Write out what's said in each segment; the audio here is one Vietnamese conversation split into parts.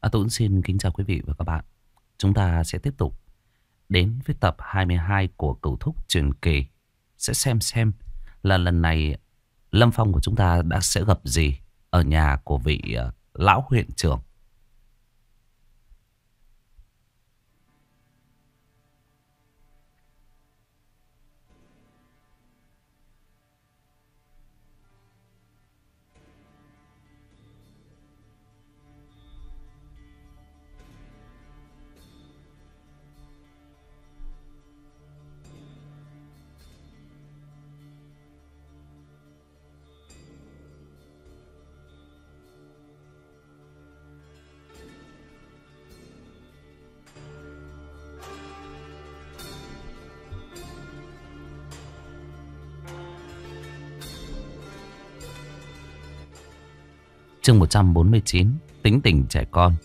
Tôi xin kính chào quý vị và các bạn. Chúng ta sẽ tiếp tục đến với tập 22 của Cửu Thúc Truyền Kỳ. Sẽ xem là lần này Lâm Phong của chúng ta sẽ gặp gì ở nhà của vị lão huyện trưởng. Chương 149, tính tình trẻ con.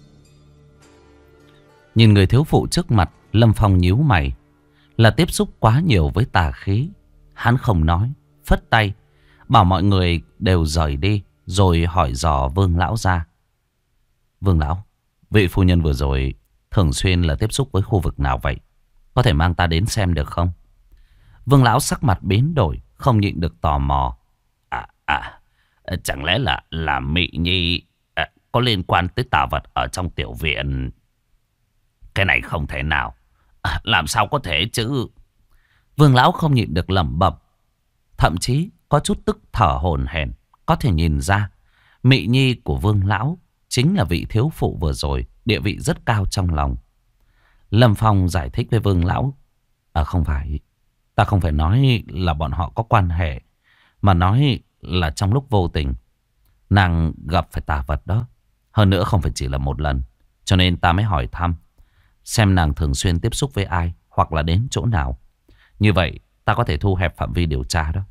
Nhìn người thiếu phụ trước mặt, Lâm Phong nhíu mày. Là tiếp xúc quá nhiều với tà khí. Hắn không nói, phất tay, bảo mọi người đều rời đi, rồi hỏi dò Vương lão ra. Vương lão, vị phu nhân vừa rồi thường xuyên là tiếp xúc với khu vực nào vậy? Có thể mang ta đến xem được không? Vương lão sắc mặt biến đổi, không nhịn được tò mò. Chẳng lẽ là Mị Nhi có liên quan tới tà vật ở trong tiểu viện? Cái này không thể nào. Làm sao có thể chứ? Vương lão không nhịn được lẩm bẩm, thậm chí có chút tức thở hổn hển. Có thể nhìn ra Mị Nhi của Vương lão chính là vị thiếu phụ vừa rồi, địa vị rất cao trong lòng. Lâm Phong giải thích với Vương lão. Không phải, ta không phải nói là bọn họ có quan hệ, mà nói là trong lúc vô tình nàng gặp phải tà vật đó. Hơn nữa không phải chỉ là một lần, cho nên ta mới hỏi thăm xem nàng thường xuyên tiếp xúc với ai, hoặc là đến chỗ nào. Như vậy ta có thể thu hẹp phạm vi điều tra đó.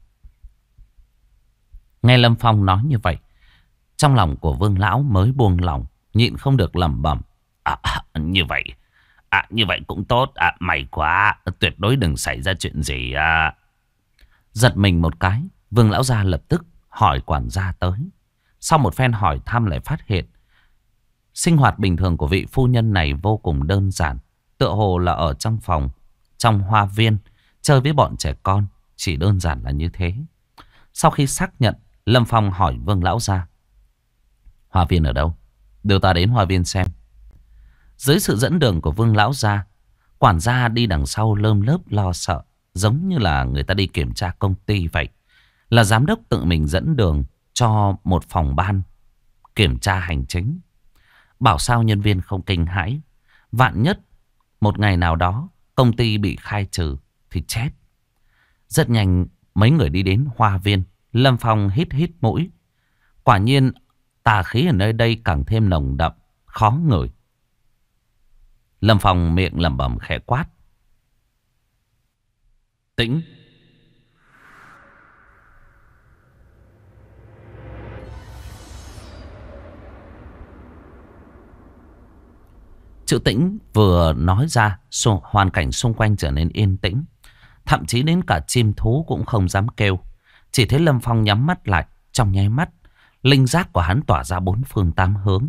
Nghe Lâm Phong nói như vậy, trong lòng của Vương lão mới buông lỏng, nhịn không được lẩm bẩm. Như vậy cũng tốt. May quá, tuyệt đối đừng xảy ra chuyện gì. Giật mình một cái, Vương lão gia lập tức hỏi quản gia tới. Sau một phen hỏi thăm lại phát hiện sinh hoạt bình thường của vị phu nhân này vô cùng đơn giản. Tựa hồ là ở trong phòng, trong hoa viên, chơi với bọn trẻ con. Chỉ đơn giản là như thế. Sau khi xác nhận, Lâm Phong hỏi Vương lão gia. Hoa viên ở đâu? Đưa ta đến hoa viên xem. Dưới sự dẫn đường của Vương lão gia, quản gia đi đằng sau lơm lớp lo sợ, giống như là người ta đi kiểm tra công ty vậy. Là giám đốc tự mình dẫn đường cho một phòng ban kiểm tra hành chính. Bảo sao nhân viên không kinh hãi. Vạn nhất một ngày nào đó công ty bị khai trừ thì chết. Rất nhanh mấy người đi đến hoa viên. Lâm Phong hít hít mũi. Quả nhiên tà khí ở nơi đây càng thêm nồng đậm, khó ngửi. Lâm Phong miệng lẩm bẩm khẽ quát. Tĩnh. Chữ tĩnh vừa nói ra, hoàn cảnh xung quanh trở nên yên tĩnh. Thậm chí đến cả chim thú cũng không dám kêu. Chỉ thấy Lâm Phong nhắm mắt lại. Trong nháy mắt, linh giác của hắn tỏa ra bốn phương tám hướng.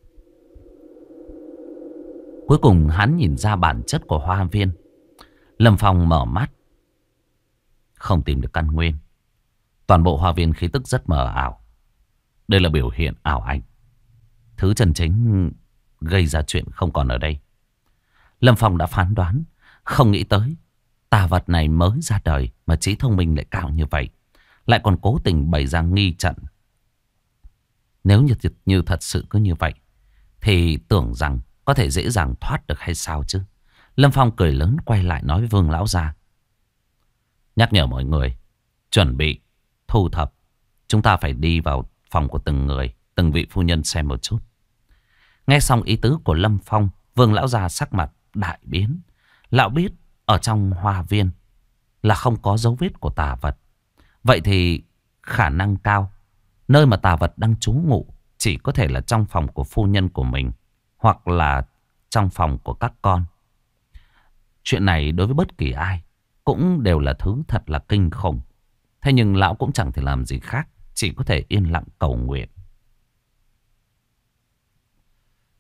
Cuối cùng hắn nhìn ra bản chất của hoa viên. Lâm Phong mở mắt, không tìm được căn nguyên. Toàn bộ hoa viên khí tức rất mờ ảo. Đây là biểu hiện ảo ảnh. Thứ chân chính gây ra chuyện không còn ở đây. Lâm Phong đã phán đoán. Không nghĩ tới tà vật này mới ra đời mà trí thông minh lại cao như vậy, lại còn cố tình bày ra nghi trận. Nếu như thật sự cứ như vậy thì tưởng rằng có thể dễ dàng thoát được hay sao chứ. Lâm Phong cười lớn quay lại nói với Vương lão gia. Nhắc nhở mọi người chuẩn bị thu thập. Chúng ta phải đi vào phòng của từng người, từng vị phu nhân xem một chút. Nghe xong ý tứ của Lâm Phong, Vương lão gia sắc mặt đại biến. Lão biết ở trong hoa viên là không có dấu vết của tà vật. Vậy thì khả năng cao nơi mà tà vật đang trú ngụ chỉ có thể là trong phòng của phu nhân của mình, hoặc là trong phòng của các con. Chuyện này đối với bất kỳ ai cũng đều là thứ thật là kinh khủng. Thế nhưng lão cũng chẳng thể làm gì khác, chỉ có thể yên lặng cầu nguyện.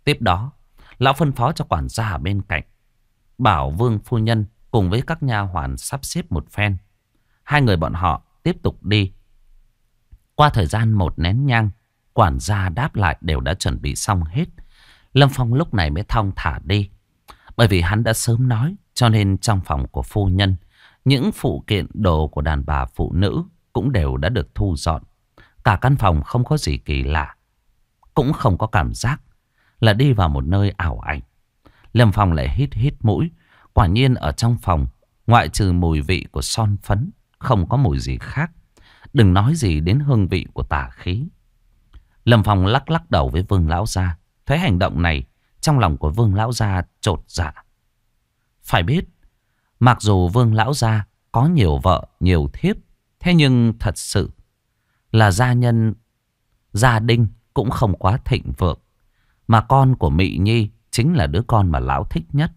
Tiếp đó, lão phân phó cho quản gia ở bên cạnh, bảo Vương phu nhân cùng với các nha hoàn sắp xếp một phen. Hai người bọn họ tiếp tục đi. Qua thời gian 1 nén nhang, quản gia đáp lại đều đã chuẩn bị xong hết. Lâm Phong lúc này mới thong thả đi. Bởi vì hắn đã sớm nói, cho nên trong phòng của phu nhân, những phụ kiện đồ của đàn bà phụ nữ cũng đều đã được thu dọn. Cả căn phòng không có gì kỳ lạ, cũng không có cảm giác là đi vào một nơi ảo ảnh. Lâm Phong lại hít hít mũi. Quả nhiên ở trong phòng, ngoại trừ mùi vị của son phấn, không có mùi gì khác. Đừng nói gì đến hương vị của tà khí. Lâm Phong lắc lắc đầu với Vương lão gia. Thấy hành động này, trong lòng của Vương lão gia chột dạ. Phải biết, mặc dù Vương lão gia có nhiều vợ, nhiều thiếp, thế nhưng thật sự là gia đình cũng không quá thịnh vượng. Mà con của Mị Nhi chính là đứa con mà lão thích nhất.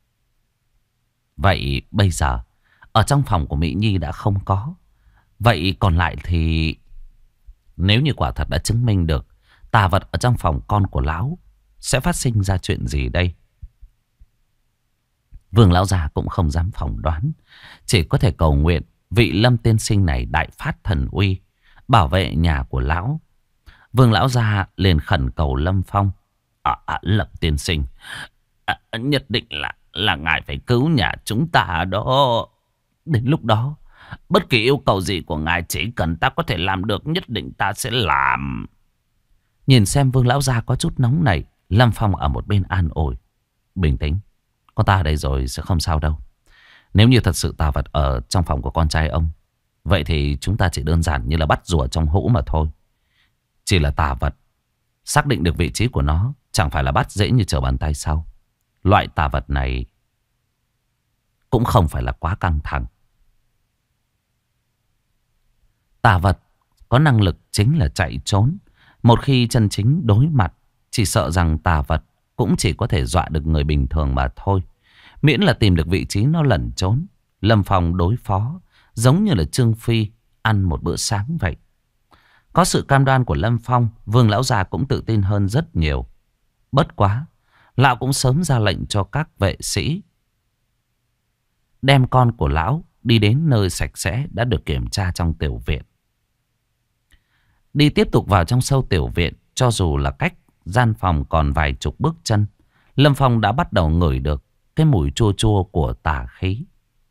Vậy bây giờ, ở trong phòng của Mị Nhi đã không có. Vậy còn lại thì, nếu như quả thật đã chứng minh được tà vật ở trong phòng con của lão, sẽ phát sinh ra chuyện gì đây? Vương lão già cũng không dám phỏng đoán, chỉ có thể cầu nguyện vị Lâm tiên sinh này đại phát thần uy, bảo vệ nhà của lão. Vương lão già liền khẩn cầu Lâm Phong. Lâm tiên sinh, nhất định là ngài phải cứu nhà chúng ta đó. Đến lúc đó, bất kỳ yêu cầu gì của ngài, chỉ cần ta có thể làm được, nhất định ta sẽ làm. Nhìn xem Vương lão gia có chút nóng nảy, Lâm Phong ở một bên an ủi. Bình tĩnh, có ta ở đây rồi sẽ không sao đâu. Nếu như thật sự tà vật ở trong phòng của con trai ông, vậy thì chúng ta chỉ đơn giản như là bắt rùa trong hũ mà thôi. Chỉ là tà vật, xác định được vị trí của nó chẳng phải là bắt dễ như trở bàn tay sao. Loại tà vật này cũng không phải là quá căng thẳng. Tà vật có năng lực chính là chạy trốn. Một khi chân chính đối mặt, chỉ sợ rằng tà vật cũng chỉ có thể dọa được người bình thường mà thôi. Miễn là tìm được vị trí nó lẩn trốn, Lâm Phong đối phó giống như là Trương Phi ăn một bữa sáng vậy. Có sự cam đoan của Lâm Phong, Vương lão già cũng tự tin hơn rất nhiều. Bất quá, lão cũng sớm ra lệnh cho các vệ sĩ đem con của lão đi đến nơi sạch sẽ đã được kiểm tra trong tiểu viện. Đi tiếp tục vào trong sâu tiểu viện, cho dù là cách gian phòng còn vài chục bước chân, Lâm Phong đã bắt đầu ngửi được cái mùi chua chua của tà khí.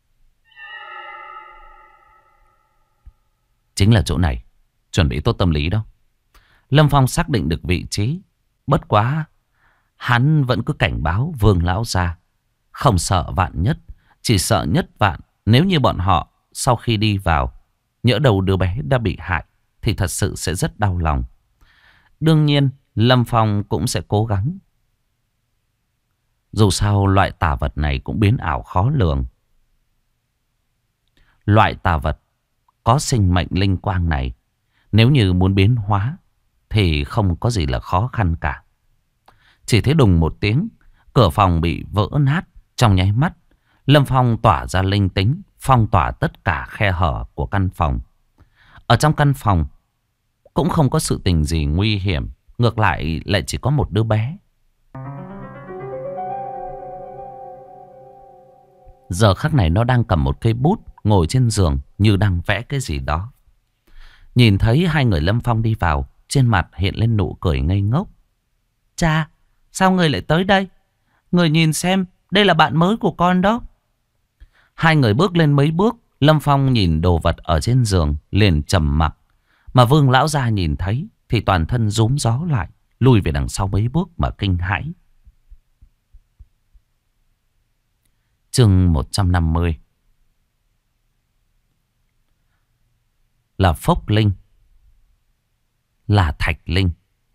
Chính là chỗ này, chuẩn bị tốt tâm lý đó. Lâm Phong xác định được vị trí. Bất quá, hắn vẫn cứ cảnh báo Vương lão gia, không sợ vạn nhất, chỉ sợ nhất vạn. Nếu như bọn họ sau khi đi vào, nhỡ đầu đứa bé đã bị hại, thì thật sự sẽ rất đau lòng. Đương nhiên, Lâm Phong cũng sẽ cố gắng. Dù sao, loại tà vật này cũng biến ảo khó lường. Loại tà vật có sinh mệnh linh quang này, nếu như muốn biến hóa, thì không có gì là khó khăn cả. Chỉ thấy đùng một tiếng, cửa phòng bị vỡ nát. Trong nháy mắt, Lâm Phong tỏa ra linh tính, phong tỏa tất cả khe hở của căn phòng. Ở trong căn phòng cũng không có sự tình gì nguy hiểm, ngược lại chỉ có một đứa bé. Giờ khắc này nó đang cầm một cây bút, ngồi trên giường như đang vẽ cái gì đó. Nhìn thấy hai người Lâm Phong đi vào, trên mặt hiện lên nụ cười ngây ngốc. Cha, sao người lại tới đây? Người nhìn xem, đây là bạn mới của con đó. Hai người bước lên mấy bước, Lâm Phong nhìn đồ vật ở trên giường liền trầm mặc. Mà Vương lão gia nhìn thấy thì toàn thân rúm gió lại, lùi về đằng sau mấy bước mà kinh hãi. Chương 150 là Phốc Linh, là Thạch Linh.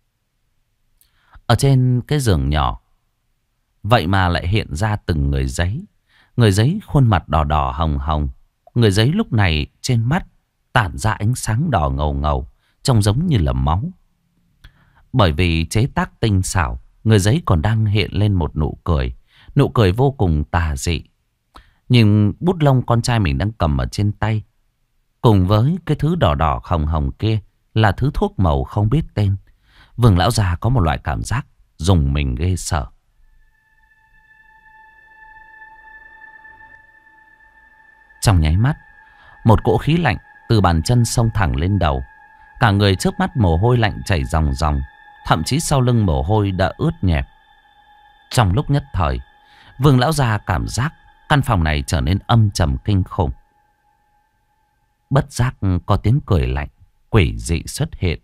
Ở trên cái giường nhỏ, vậy mà lại hiện ra từng người giấy. Người giấy khuôn mặt đỏ đỏ hồng hồng. Người giấy lúc này trên mắt tản ra ánh sáng đỏ ngầu ngầu, trông giống như là máu. Bởi vì chế tác tinh xảo, người giấy còn đang hiện lên một nụ cười. Nụ cười vô cùng tà dị. Nhìn bút lông con trai mình đang cầm ở trên tay, cùng với cái thứ đỏ đỏ hồng hồng kia là thứ thuốc màu không biết tên. Vương lão già có một loại cảm giác rùng mình ghê sợ. Trong nháy mắt, một cỗ khí lạnh từ bàn chân xông thẳng lên đầu. Cả người trước mắt mồ hôi lạnh chảy ròng ròng, thậm chí sau lưng mồ hôi đã ướt nhẹp. Trong lúc nhất thời, Vương lão gia cảm giác căn phòng này trở nên âm trầm kinh khủng. Bất giác có tiếng cười lạnh quỷ dị xuất hiện.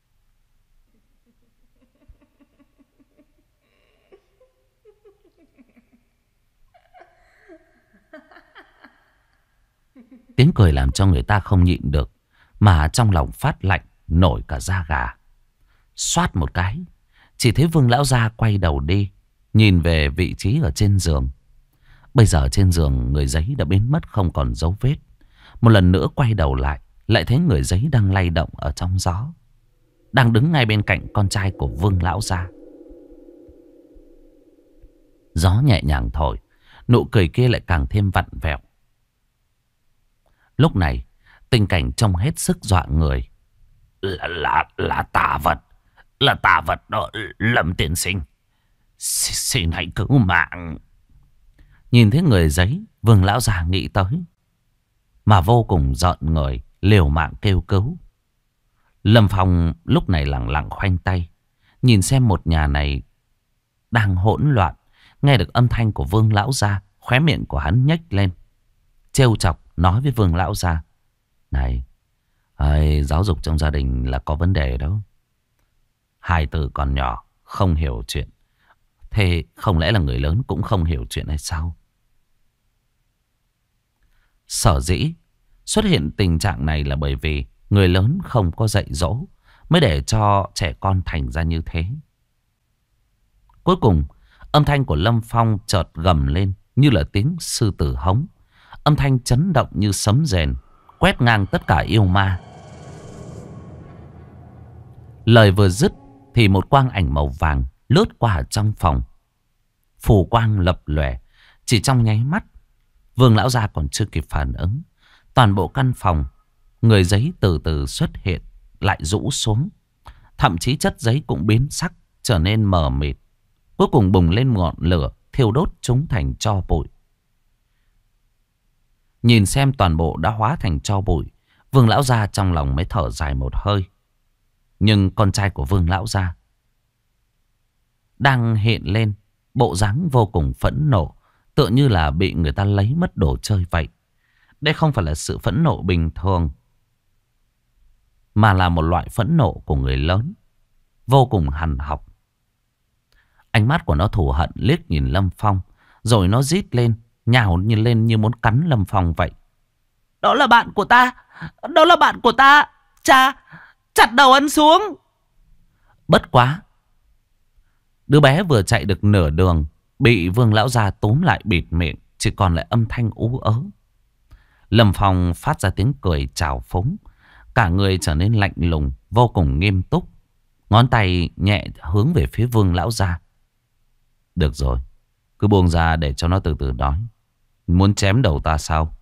Tiếng cười làm cho người ta không nhịn được, mà trong lòng phát lạnh nổi cả da gà. Xoát một cái, chỉ thấy Vương lão gia quay đầu đi, nhìn về vị trí ở trên giường. Bây giờ trên giường người giấy đã biến mất không còn dấu vết. Một lần nữa quay đầu lại, lại thấy người giấy đang lay động ở trong gió, đang đứng ngay bên cạnh con trai của Vương lão gia. Gió nhẹ nhàng thổi, nụ cười kia lại càng thêm vặn vẹo. Lúc này, tình cảnh trông hết sức dọa người. Là tà vật. Là tà vật đó, Lâm tiên sinh. Xin hãy cứu mạng. Nhìn thấy người giấy, Vương lão già nghĩ tới, mà vô cùng giận người, liều mạng kêu cứu. Lâm Phong lúc này lặng lặng khoanh tay, nhìn xem một nhà này đang hỗn loạn. Nghe được âm thanh của Vương lão gia, khóe miệng của hắn nhếch lên, trêu chọc nói với Vương lão gia: Này, giáo dục trong gia đình là có vấn đề đó. Hai từ còn nhỏ, không hiểu chuyện. Thế không lẽ là người lớn cũng không hiểu chuyện hay sao? Sở dĩ xuất hiện tình trạng này là bởi vì người lớn không có dạy dỗ, mới để cho trẻ con thành ra như thế. Cuối cùng, âm thanh của Lâm Phong chợt gầm lên như là tiếng sư tử hống. Âm thanh chấn động như sấm rền, quét ngang tất cả yêu ma. Lời vừa dứt thì một quang ảnh màu vàng lướt qua trong phòng. Phù quang lập lòe, chỉ trong nháy mắt. Vương lão gia còn chưa kịp phản ứng, toàn bộ căn phòng, người giấy từ từ xuất hiện, lại rũ xuống. Thậm chí chất giấy cũng biến sắc, trở nên mờ mịt. Cuối cùng bùng lên ngọn lửa, thiêu đốt chúng thành tro bụi. Nhìn xem toàn bộ đã hóa thành tro bụi, Vương lão gia trong lòng mới thở dài một hơi. Nhưng con trai của Vương lão gia đang hiện lên bộ dáng vô cùng phẫn nộ, tựa như là bị người ta lấy mất đồ chơi vậy. Đây không phải là sự phẫn nộ bình thường, mà là một loại phẫn nộ của người lớn, vô cùng hằn học. Ánh mắt của nó thù hận liếc nhìn Lâm Phong, rồi nó rít lên, nhào lên như muốn cắn Lâm Phong vậy. Đó là bạn của ta! Đó là bạn của ta! Cha! Chặt đầu hắn xuống! Bất quá, đứa bé vừa chạy được nửa đường, bị Vương lão gia túm lại bịt miệng, chỉ còn lại âm thanh ú ớ. Lâm Phong phát ra tiếng cười trào phúng, cả người trở nên lạnh lùng, vô cùng nghiêm túc. Ngón tay nhẹ hướng về phía Vương lão gia. Được rồi, cứ buông ra để cho nó từ từ nói. Muốn chém đầu ta sao?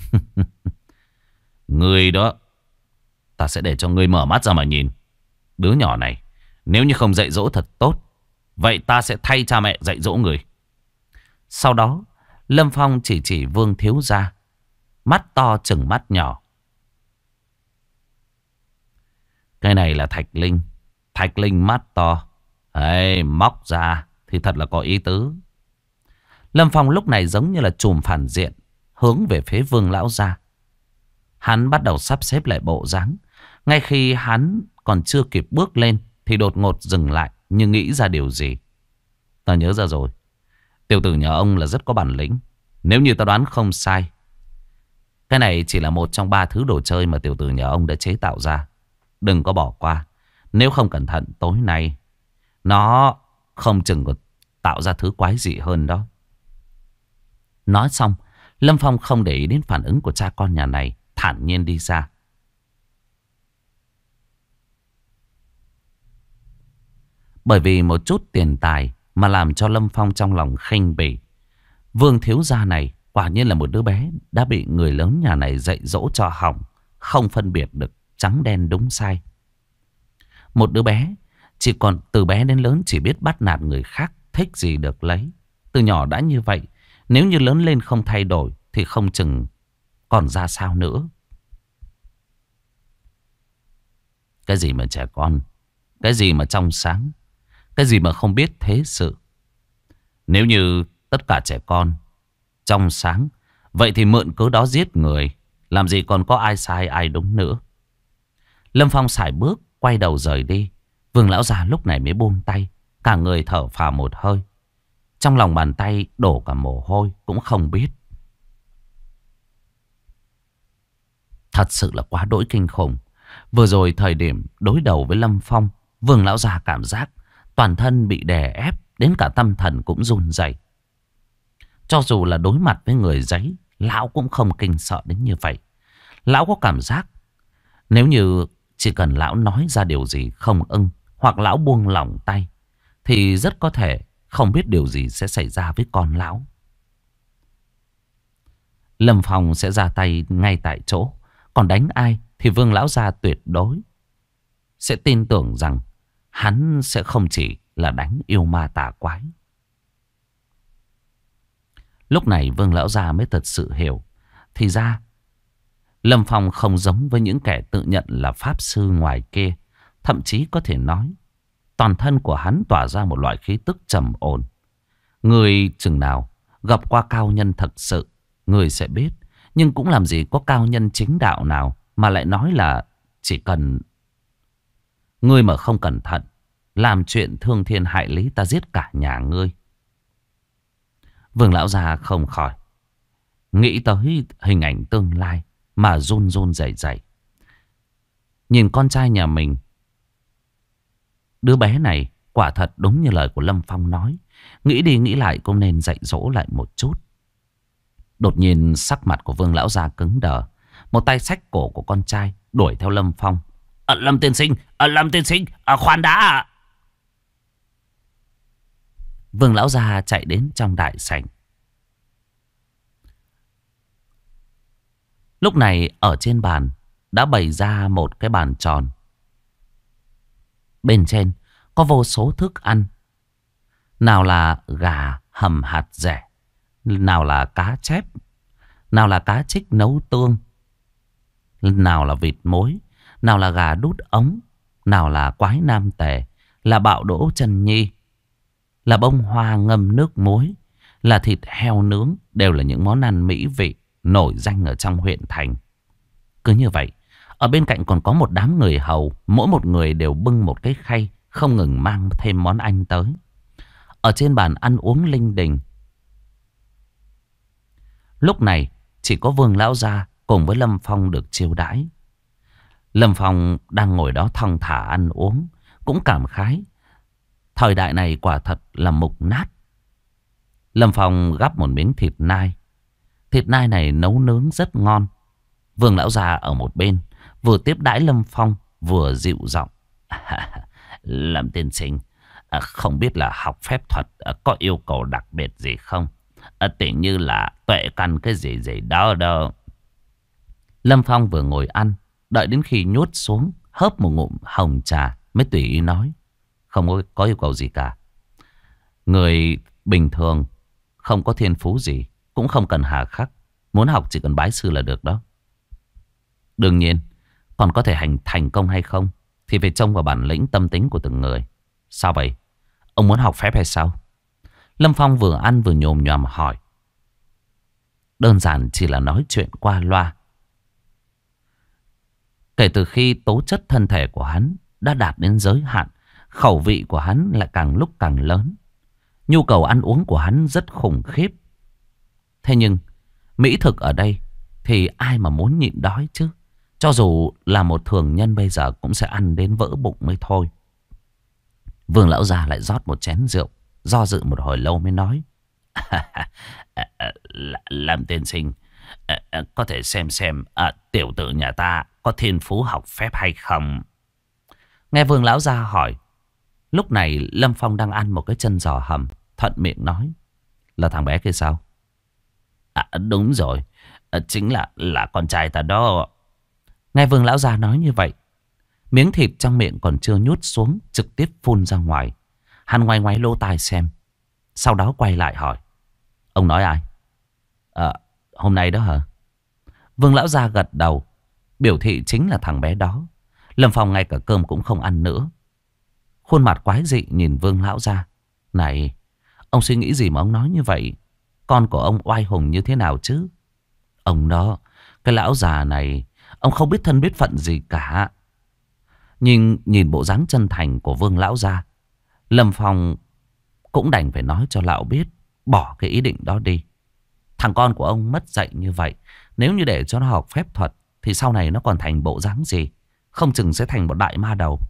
Người đó, ta sẽ để cho ngươi mở mắt ra mà nhìn. Đứa nhỏ này, nếu như không dạy dỗ thật tốt, vậy ta sẽ thay cha mẹ dạy dỗ người. Sau đó, Lâm Phong chỉ Vương thiếu gia, mắt to chừng mắt nhỏ. Cái này là thạch linh. Thạch linh mắt to. Móc ra thì thật là có ý tứ. Lâm Phong lúc này giống như là trùm phản diện, hướng về phía Vương lão gia. Hắn bắt đầu sắp xếp lại bộ dáng. Ngay khi hắn còn chưa kịp bước lên thì đột ngột dừng lại, như nghĩ ra điều gì. Ta nhớ ra rồi. Tiểu tử nhà ông là rất có bản lĩnh. Nếu như ta đoán không sai, cái này chỉ là một trong 3 thứ đồ chơi mà tiểu tử nhà ông đã chế tạo ra. Đừng có bỏ qua. Nếu không cẩn thận tối nay nó không chừng còn tạo ra thứ quái dị hơn đó. Nói xong, Lâm Phong không để ý đến phản ứng của cha con nhà này, thản nhiên đi ra. Bởi vì một chút tiền tài mà làm cho Lâm Phong trong lòng khinh bỉ. Vương thiếu gia này quả nhiên là một đứa bé đã bị người lớn nhà này dạy dỗ cho hỏng, không phân biệt được trắng đen đúng sai. Một đứa bé Chỉ còn từ bé đến lớn chỉ biết bắt nạt người khác, thích gì được lấy. Từ nhỏ đã như vậy, nếu như lớn lên không thay đổi thì không chừng còn ra sao nữa. Cái gì mà trẻ con, cái gì mà trong sáng, cái gì mà không biết thế sự. Nếu như tất cả trẻ con trong sáng, vậy thì mượn cớ đó giết người, làm gì còn có ai sai ai đúng nữa. Lâm Phong sải bước quay đầu rời đi. Vương lão già lúc này mới buông tay, cả người thở phào một hơi. Trong lòng bàn tay đổ cả mồ hôi, cũng không biết. Thật sự là quá đỗi kinh khủng. Vừa rồi thời điểm đối đầu với Lâm Phong, Vương lão già cảm giác toàn thân bị đè ép, đến cả tâm thần cũng run rẩy. Cho dù là đối mặt với người giấy, lão cũng không kinh sợ đến như vậy. Lão có cảm giác nếu như chỉ cần lão nói ra điều gì không ưng, hoặc lão buông lỏng tay, thì rất có thể không biết điều gì sẽ xảy ra với con lão. Lâm Phong sẽ ra tay ngay tại chỗ. Còn đánh ai thì Vương lão gia tuyệt đối sẽ tin tưởng rằng hắn sẽ không chỉ là đánh yêu ma tà quái. Lúc này Vương lão gia mới thật sự hiểu. Thì ra Lâm Phong không giống với những kẻ tự nhận là pháp sư ngoài kia. Thậm chí có thể nói toàn thân của hắn tỏa ra một loại khí tức trầm ổn. Người chừng nào gặp qua cao nhân thật sự, người sẽ biết. Nhưng cũng làm gì có cao nhân chính đạo nào mà lại nói là chỉ cần ngươi mà không cẩn thận, làm chuyện thương thiên hại lý, ta giết cả nhà ngươi. Vương lão già không khỏi nghĩ tới hình ảnh tương lai mà run run rẩy rẩy. Nhìn con trai nhà mình, đứa bé này quả thật đúng như lời của Lâm Phong nói. Nghĩ đi nghĩ lại cũng nên dạy dỗ lại một chút. Đột nhiên sắc mặt của Vương lão già cứng đờ. Một tay xách cổ của con trai đuổi theo Lâm Phong. Lâm tiên sinh, Lâm tiên sinh, khoan đã. Vương lão già chạy đến trong đại sảnh. Lúc này ở trên bàn đã bày ra một cái bàn tròn. Bên trên có vô số thức ăn. Nào là gà hầm hạt dẻ, nào là cá chép, nào là cá trích nấu tương, nào là vịt mối, nào là gà đút ống, nào là quái nam tề, là bạo đỗ chân nhi, là bông hoa ngâm nước muối, là thịt heo nướng. Đều là những món ăn mỹ vị nổi danh ở trong huyện thành. Cứ như vậy, ở bên cạnh còn có một đám người hầu, mỗi một người đều bưng một cái khay, không ngừng mang thêm món ăn tới. Ở trên bàn ăn uống linh đình. Lúc này chỉ có Vương lão gia cùng với Lâm Phong được chiêu đãi. Lâm Phong đang ngồi đó thong thả ăn uống, cũng cảm khái thời đại này quả thật là mục nát. Lâm Phong gắp một miếng thịt nai. Thịt nai này nấu nướng rất ngon. Vương lão già ở một bên vừa tiếp đãi Lâm Phong vừa dịu giọng. Lâm tiên sinh, không biết là học phép thuật có yêu cầu đặc biệt gì không? Tỉ như là tuệ căn cái gì gì đó đâu. Lâm Phong vừa ngồi ăn, đợi đến khi nhốt xuống, hớp một ngụm hồng trà mới tùy ý nói. Không có yêu cầu gì cả. Người bình thường không có thiên phú gì, cũng không cần hà khắc. Muốn học chỉ cần bái sư là được đó. Đương nhiên, còn có thể thành công hay không thì phải trông vào bản lĩnh tâm tính của từng người. Sao vậy? Ông muốn học phép hay sao? Lâm Phong vừa ăn vừa nhồm nhòm hỏi. Đơn giản chỉ là nói chuyện qua loa. Kể từ khi tố chất thân thể của hắn đã đạt đến giới hạn, khẩu vị của hắn lại càng lúc càng lớn. Nhu cầu ăn uống của hắn rất khủng khiếp. Thế nhưng mỹ thực ở đây thì ai mà muốn nhịn đói chứ? Cho dù là một thường nhân bây giờ cũng sẽ ăn đến vỡ bụng mới thôi. Vương lão già lại rót một chén rượu, do dự một hồi lâu mới nói. Lâm tiên sinh, có thể xem tiểu tử nhà ta có thiên phú học phép hay không? Nghe Vương lão gia hỏi, lúc này Lâm Phong đang ăn một cái chân giò hầm, thuận miệng nói. Là thằng bé kia sao? Đúng rồi, chính là con trai ta đó. Nghe Vương lão gia nói như vậy, Miếng thịt trong miệng còn chưa nhút xuống, trực tiếp phun ra ngoài. Hắn ngoái ngoái lỗ tai xem, sau đó quay lại hỏi: ông nói ai? Hôm nay đó hả? Vương lão gia gật đầu, biểu thị chính là thằng bé đó. Lâm Phong ngay cả cơm cũng không ăn nữa, khuôn mặt quái dị nhìn Vương lão gia. Này, ông suy nghĩ gì mà ông nói như vậy? Con của ông oai hùng như thế nào chứ? Ông đó, cái lão già này, ông không biết thân biết phận gì cả. Nhưng nhìn bộ dáng chân thành của Vương lão gia, Lâm Phong cũng đành phải nói cho lão biết bỏ cái ý định đó đi. Thằng con của ông mất dạy như vậy, nếu như để cho nó học phép thuật thì sau này nó còn thành bộ dáng gì? Không chừng sẽ thành một đại ma đầu.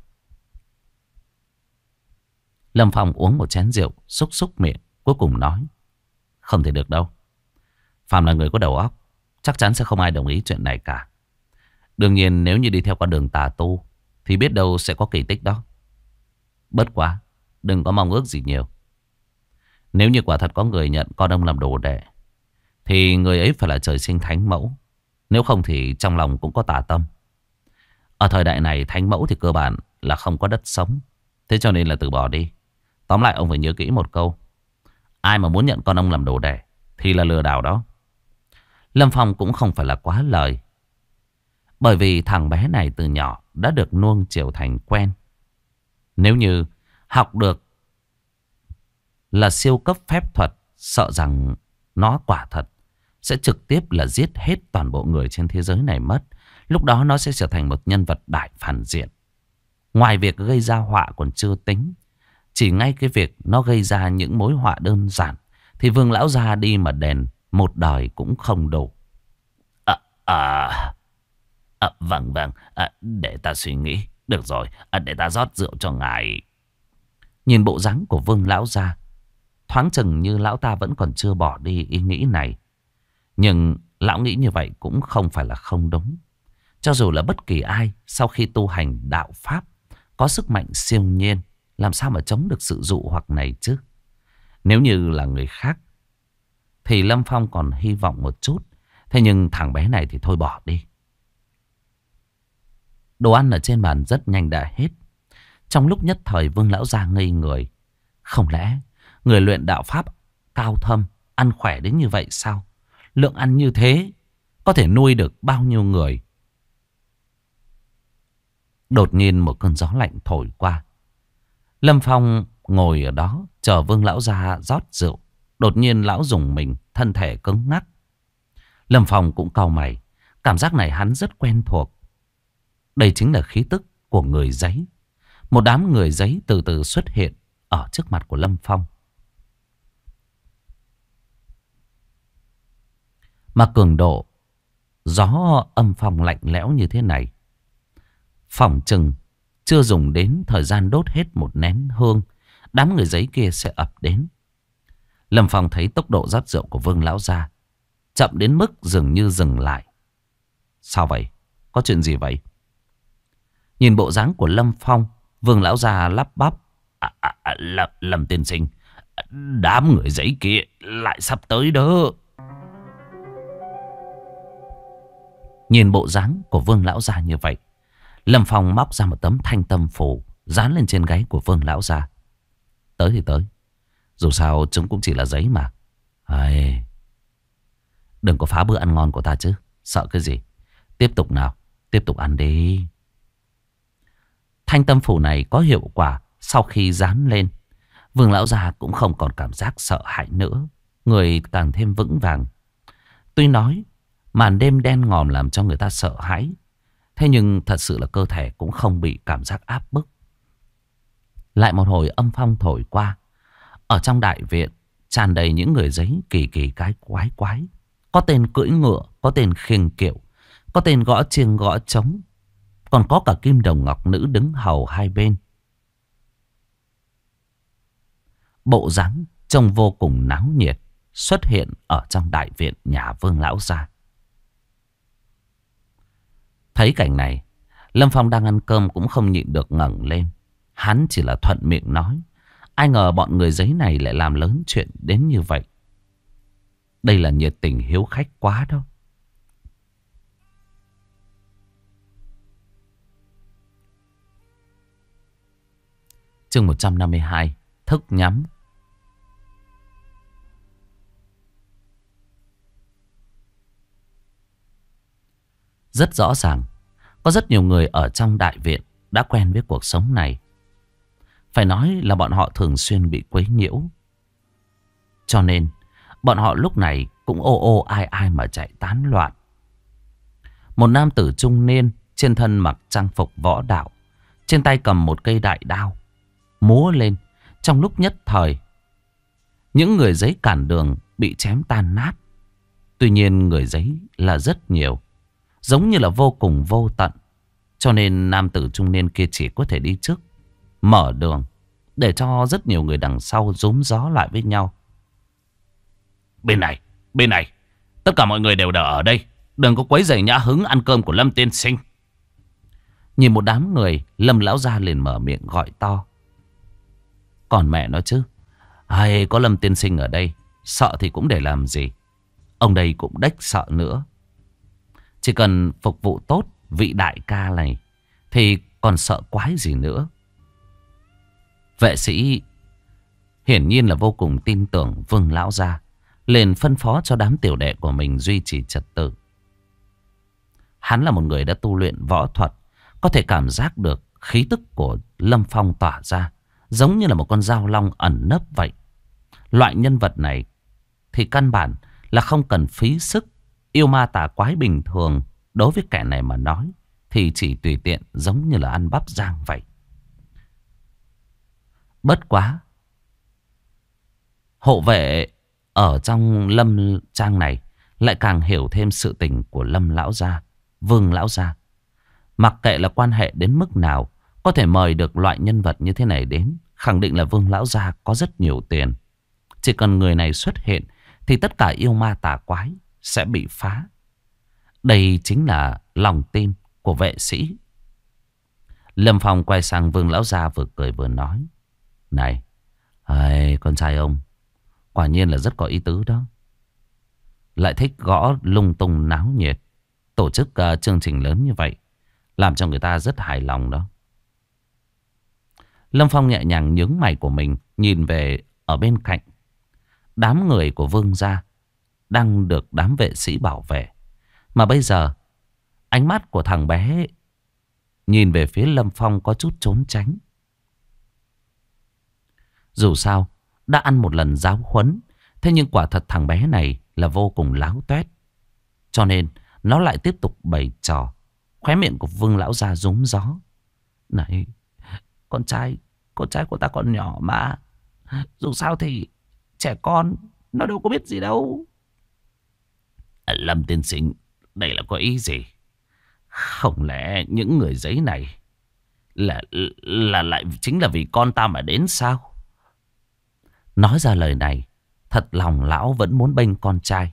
Lâm Phong uống một chén rượu, xúc xúc miệng, cuối cùng nói: không thể được đâu. Phàm là người có đầu óc, chắc chắn sẽ không ai đồng ý chuyện này cả. Đương nhiên nếu như đi theo con đường tà tu thì biết đâu sẽ có kỳ tích đó. Bất quá, đừng có mong ước gì nhiều. Nếu như quả thật có người nhận con ông làm đồ đệ thì người ấy phải là trời sinh thánh mẫu. Nếu không thì trong lòng cũng có tà tâm. Ở thời đại này thánh mẫu thì cơ bản là không có đất sống. Thế cho nên là từ bỏ đi. Tóm lại ông phải nhớ kỹ một câu: ai mà muốn nhận con ông làm đồ đệ thì là lừa đảo đó. Lâm Phong cũng không phải là quá lời, bởi vì thằng bé này từ nhỏ đã được nuông chiều thành quen. Nếu như học được là siêu cấp phép thuật, sợ rằng nó quả thật sẽ trực tiếp là giết hết toàn bộ người trên thế giới này mất. Lúc đó nó sẽ trở thành một nhân vật đại phản diện. Ngoài việc gây ra họa còn chưa tính, chỉ ngay cái việc nó gây ra những mối họa đơn giản thì Vương lão gia đi mà đền một đời cũng không đủ. Vâng, để ta suy nghĩ. Được rồi, để ta rót rượu cho ngài. Nhìn bộ dáng của Vương lão gia, thoáng chừng như lão ta vẫn còn chưa bỏ đi ý nghĩ này. Nhưng lão nghĩ như vậy cũng không phải là không đúng. Cho dù là bất kỳ ai sau khi tu hành đạo pháp có sức mạnh siêu nhiên, làm sao mà chống được sự dụ hoặc này chứ? Nếu như là người khác thì Lâm Phong còn hy vọng một chút. Thế nhưng thằng bé này thì thôi bỏ đi. Đồ ăn ở trên bàn rất nhanh đã hết. Trong lúc nhất thời Vương lão gia ngây người. Không lẽ người luyện đạo pháp cao thâm ăn khỏe đến như vậy sao? Lượng ăn như thế có thể nuôi được bao nhiêu người? Đột nhiên một cơn gió lạnh thổi qua. Lâm Phong ngồi ở đó chờ Vương lão gia rót rượu. Đột nhiên lão rùng mình, thân thể cứng ngắc. Lâm Phong cũng cau mày. Cảm giác này hắn rất quen thuộc. Đây chính là khí tức của người giấy. Một đám người giấy từ từ xuất hiện ở trước mặt của Lâm Phong. Mà cường độ gió âm phong lạnh lẽo như thế này, phỏng chừng chưa dùng đến thời gian đốt hết một nén hương, đám người giấy kia sẽ ập đến. Lâm Phong thấy tốc độ rót rượu của Vương lão gia chậm đến mức dường như dừng lại. Sao vậy? Có chuyện gì vậy? Nhìn bộ dáng của Lâm Phong, Vương lão gia lắp bắp: Lâm tiên sinh, đám người giấy kia lại sắp tới đó. Nhìn bộ dáng của Vương lão gia như vậy, Lâm Phong móc ra một tấm thanh tâm phù dán lên trên gáy của Vương lão gia. Tới thì tới, dù sao chúng cũng chỉ là giấy mà. Đừng có phá bữa ăn ngon của ta chứ. Sợ cái gì? Tiếp tục nào, tiếp tục ăn đi. Thanh tâm phù này có hiệu quả. Sau khi dán lên, Vương lão gia cũng không còn cảm giác sợ hãi nữa, người càng thêm vững vàng. Tuy nói màn đêm đen ngòm làm cho người ta sợ hãi, thế nhưng thật sự là cơ thể cũng không bị cảm giác áp bức. Lại một hồi âm phong thổi qua. Ở trong đại viện tràn đầy những người giấy kỳ kỳ cái quái quái. Có tên cưỡi ngựa, có tên khiêng kiệu, có tên gõ chiêng gõ trống, còn có cả kim đồng ngọc nữ đứng hầu hai bên. Bộ dáng trông vô cùng náo nhiệt xuất hiện ở trong đại viện nhà Vương lão gia. Thấy cảnh này, Lâm Phong đang ăn cơm cũng không nhịn được ngẩng lên. Hắn chỉ là thuận miệng nói, ai ngờ bọn người giấy này lại làm lớn chuyện đến như vậy. Đây là nhiệt tình hiếu khách quá đâu. Chương 152. Thức nhắm. Rất rõ ràng, có rất nhiều người ở trong đại viện đã quen với cuộc sống này. Phải nói là bọn họ thường xuyên bị quấy nhiễu. Cho nên, bọn họ lúc này cũng ô ô ai ai mà chạy tán loạn. Một nam tử trung niên trên thân mặc trang phục võ đạo, trên tay cầm một cây đại đao, múa lên. Trong lúc nhất thời, những người giấy cản đường bị chém tan nát. Tuy nhiên người giấy là rất nhiều, giống như là vô cùng vô tận. Cho nên nam tử trung niên kia chỉ có thể đi trước, mở đường, để cho rất nhiều người đằng sau rúm gió lại với nhau. Bên này, tất cả mọi người đều đợi ở đây. Đừng có quấy rầy nhã hứng ăn cơm của Lâm tiên sinh. Nhìn một đám người, Lâm lão gia liền mở miệng gọi to. Còn mẹ nó chứ, hay có Lâm tiên sinh ở đây, sợ thì cũng để làm gì. Ông đây cũng đếch sợ nữa. Chỉ cần phục vụ tốt vị đại ca này thì còn sợ quái gì nữa. Vệ sĩ hiển nhiên là vô cùng tin tưởng Vương lão gia, liền phân phó cho đám tiểu đệ của mình duy trì trật tự. Hắn là một người đã tu luyện võ thuật, có thể cảm giác được khí tức của Lâm Phong tỏa ra, giống như là một con dao long ẩn nấp vậy. Loại nhân vật này thì căn bản là không cần phí sức. Yêu ma tà quái bình thường đối với kẻ này mà nói thì chỉ tùy tiện giống như là ăn bắp rang vậy. Bất quá, hộ vệ ở trong Lâm trang này lại càng hiểu thêm sự tình của Lâm lão gia, Vương lão gia. Mặc kệ là quan hệ đến mức nào, có thể mời được loại nhân vật như thế này đến, khẳng định là Vương lão gia có rất nhiều tiền. Chỉ cần người này xuất hiện thì tất cả yêu ma tà quái sẽ bị phá. Đây chính là lòng tin của vệ sĩ. Lâm Phong quay sang Vương lão gia vừa cười vừa nói. Này, con trai ông, quả nhiên là rất có ý tứ đó. Lại thích gõ lung tung náo nhiệt, tổ chức chương trình lớn như vậy, làm cho người ta rất hài lòng đó. Lâm Phong nhẹ nhàng nhướng mày của mình, nhìn về ở bên cạnh. Đám người của Vương gia đang được đám vệ sĩ bảo vệ. Mà bây giờ, ánh mắt của thằng bé nhìn về phía Lâm Phong có chút trốn tránh. Dù sao, đã ăn một lần giáo huấn, thế nhưng quả thật thằng bé này là vô cùng láo tuét. Cho nên, nó lại tiếp tục bày trò. Khóe miệng của Vương lão gia rúm gió. Này, con trai của ta còn nhỏ mà. Dù sao thì trẻ con nó đâu có biết gì đâu. Lâm tiên sinh, đây là có ý gì? Không lẽ những người giấy này là lại chính là vì con ta mà đến sao? Nói ra lời này, thật lòng lão vẫn muốn bênh con trai.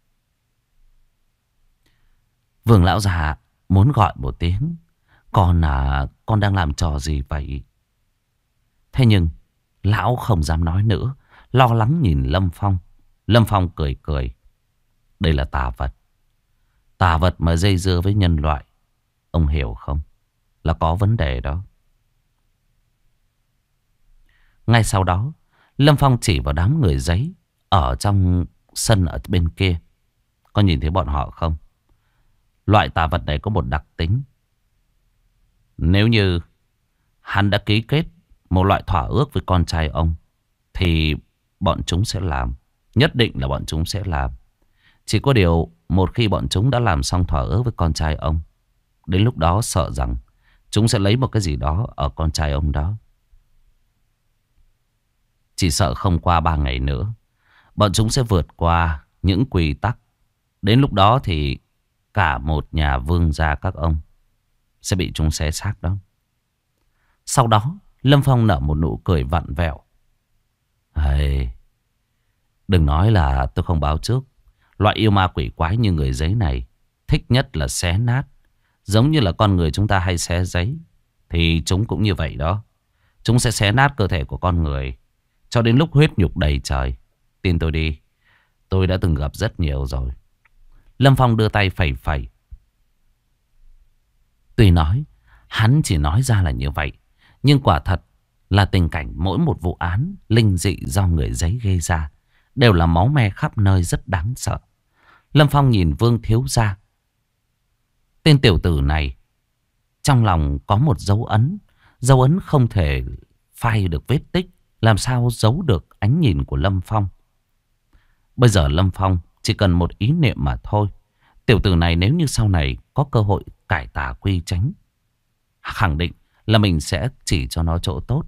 Vương lão già muốn gọi một tiếng. Con đang làm trò gì vậy? Thế nhưng lão không dám nói nữa, lo lắng nhìn Lâm Phong. Lâm Phong cười cười. Đây là tà vật. Tà vật mà dây dưa với nhân loại, ông hiểu không? Là có vấn đề đó. Ngay sau đó, Lâm Phong chỉ vào đám người giấy ở trong sân ở bên kia. Có nhìn thấy bọn họ không? Loại tà vật này có một đặc tính. Nếu như hắn đã ký kết một loại thỏa ước với con trai ông, thì bọn chúng sẽ làm. Nhất định là bọn chúng sẽ làm. Chỉ có điều, một khi bọn chúng đã làm xong thỏa ước với con trai ông, đến lúc đó sợ rằng chúng sẽ lấy một cái gì đó ở con trai ông đó. Chỉ sợ không qua 3 ngày nữa, bọn chúng sẽ vượt qua những quy tắc. Đến lúc đó thì cả một nhà Vương gia các ông sẽ bị chúng xé xác đó. Sau đó, Lâm Phong nở một nụ cười vặn vẹo. Đừng nói là tôi không báo trước. Loại yêu ma quỷ quái như người giấy này thích nhất là xé nát. Giống như là con người chúng ta hay xé giấy, thì chúng cũng như vậy đó. Chúng sẽ xé nát cơ thể của con người cho đến lúc huyết nhục đầy trời. Tin tôi đi, tôi đã từng gặp rất nhiều rồi. Lâm Phong đưa tay phẩy phẩy. Tuy nói hắn chỉ nói ra là như vậy, nhưng quả thật là tình cảnh mỗi một vụ án linh dị do người Giấy gây ra đều là máu me khắp nơi rất đáng sợ. Lâm Phong nhìn Vương thiếu gia. Tên tiểu tử này trong lòng có một dấu ấn. Dấu ấn không thể phai được vết tích. Làm sao giấu được ánh nhìn của Lâm Phong. Bây giờ Lâm Phong chỉ cần một ý niệm mà thôi. Tiểu tử này nếu như sau này có cơ hội cải tà quy chánh, khẳng định là mình sẽ chỉ cho nó chỗ tốt.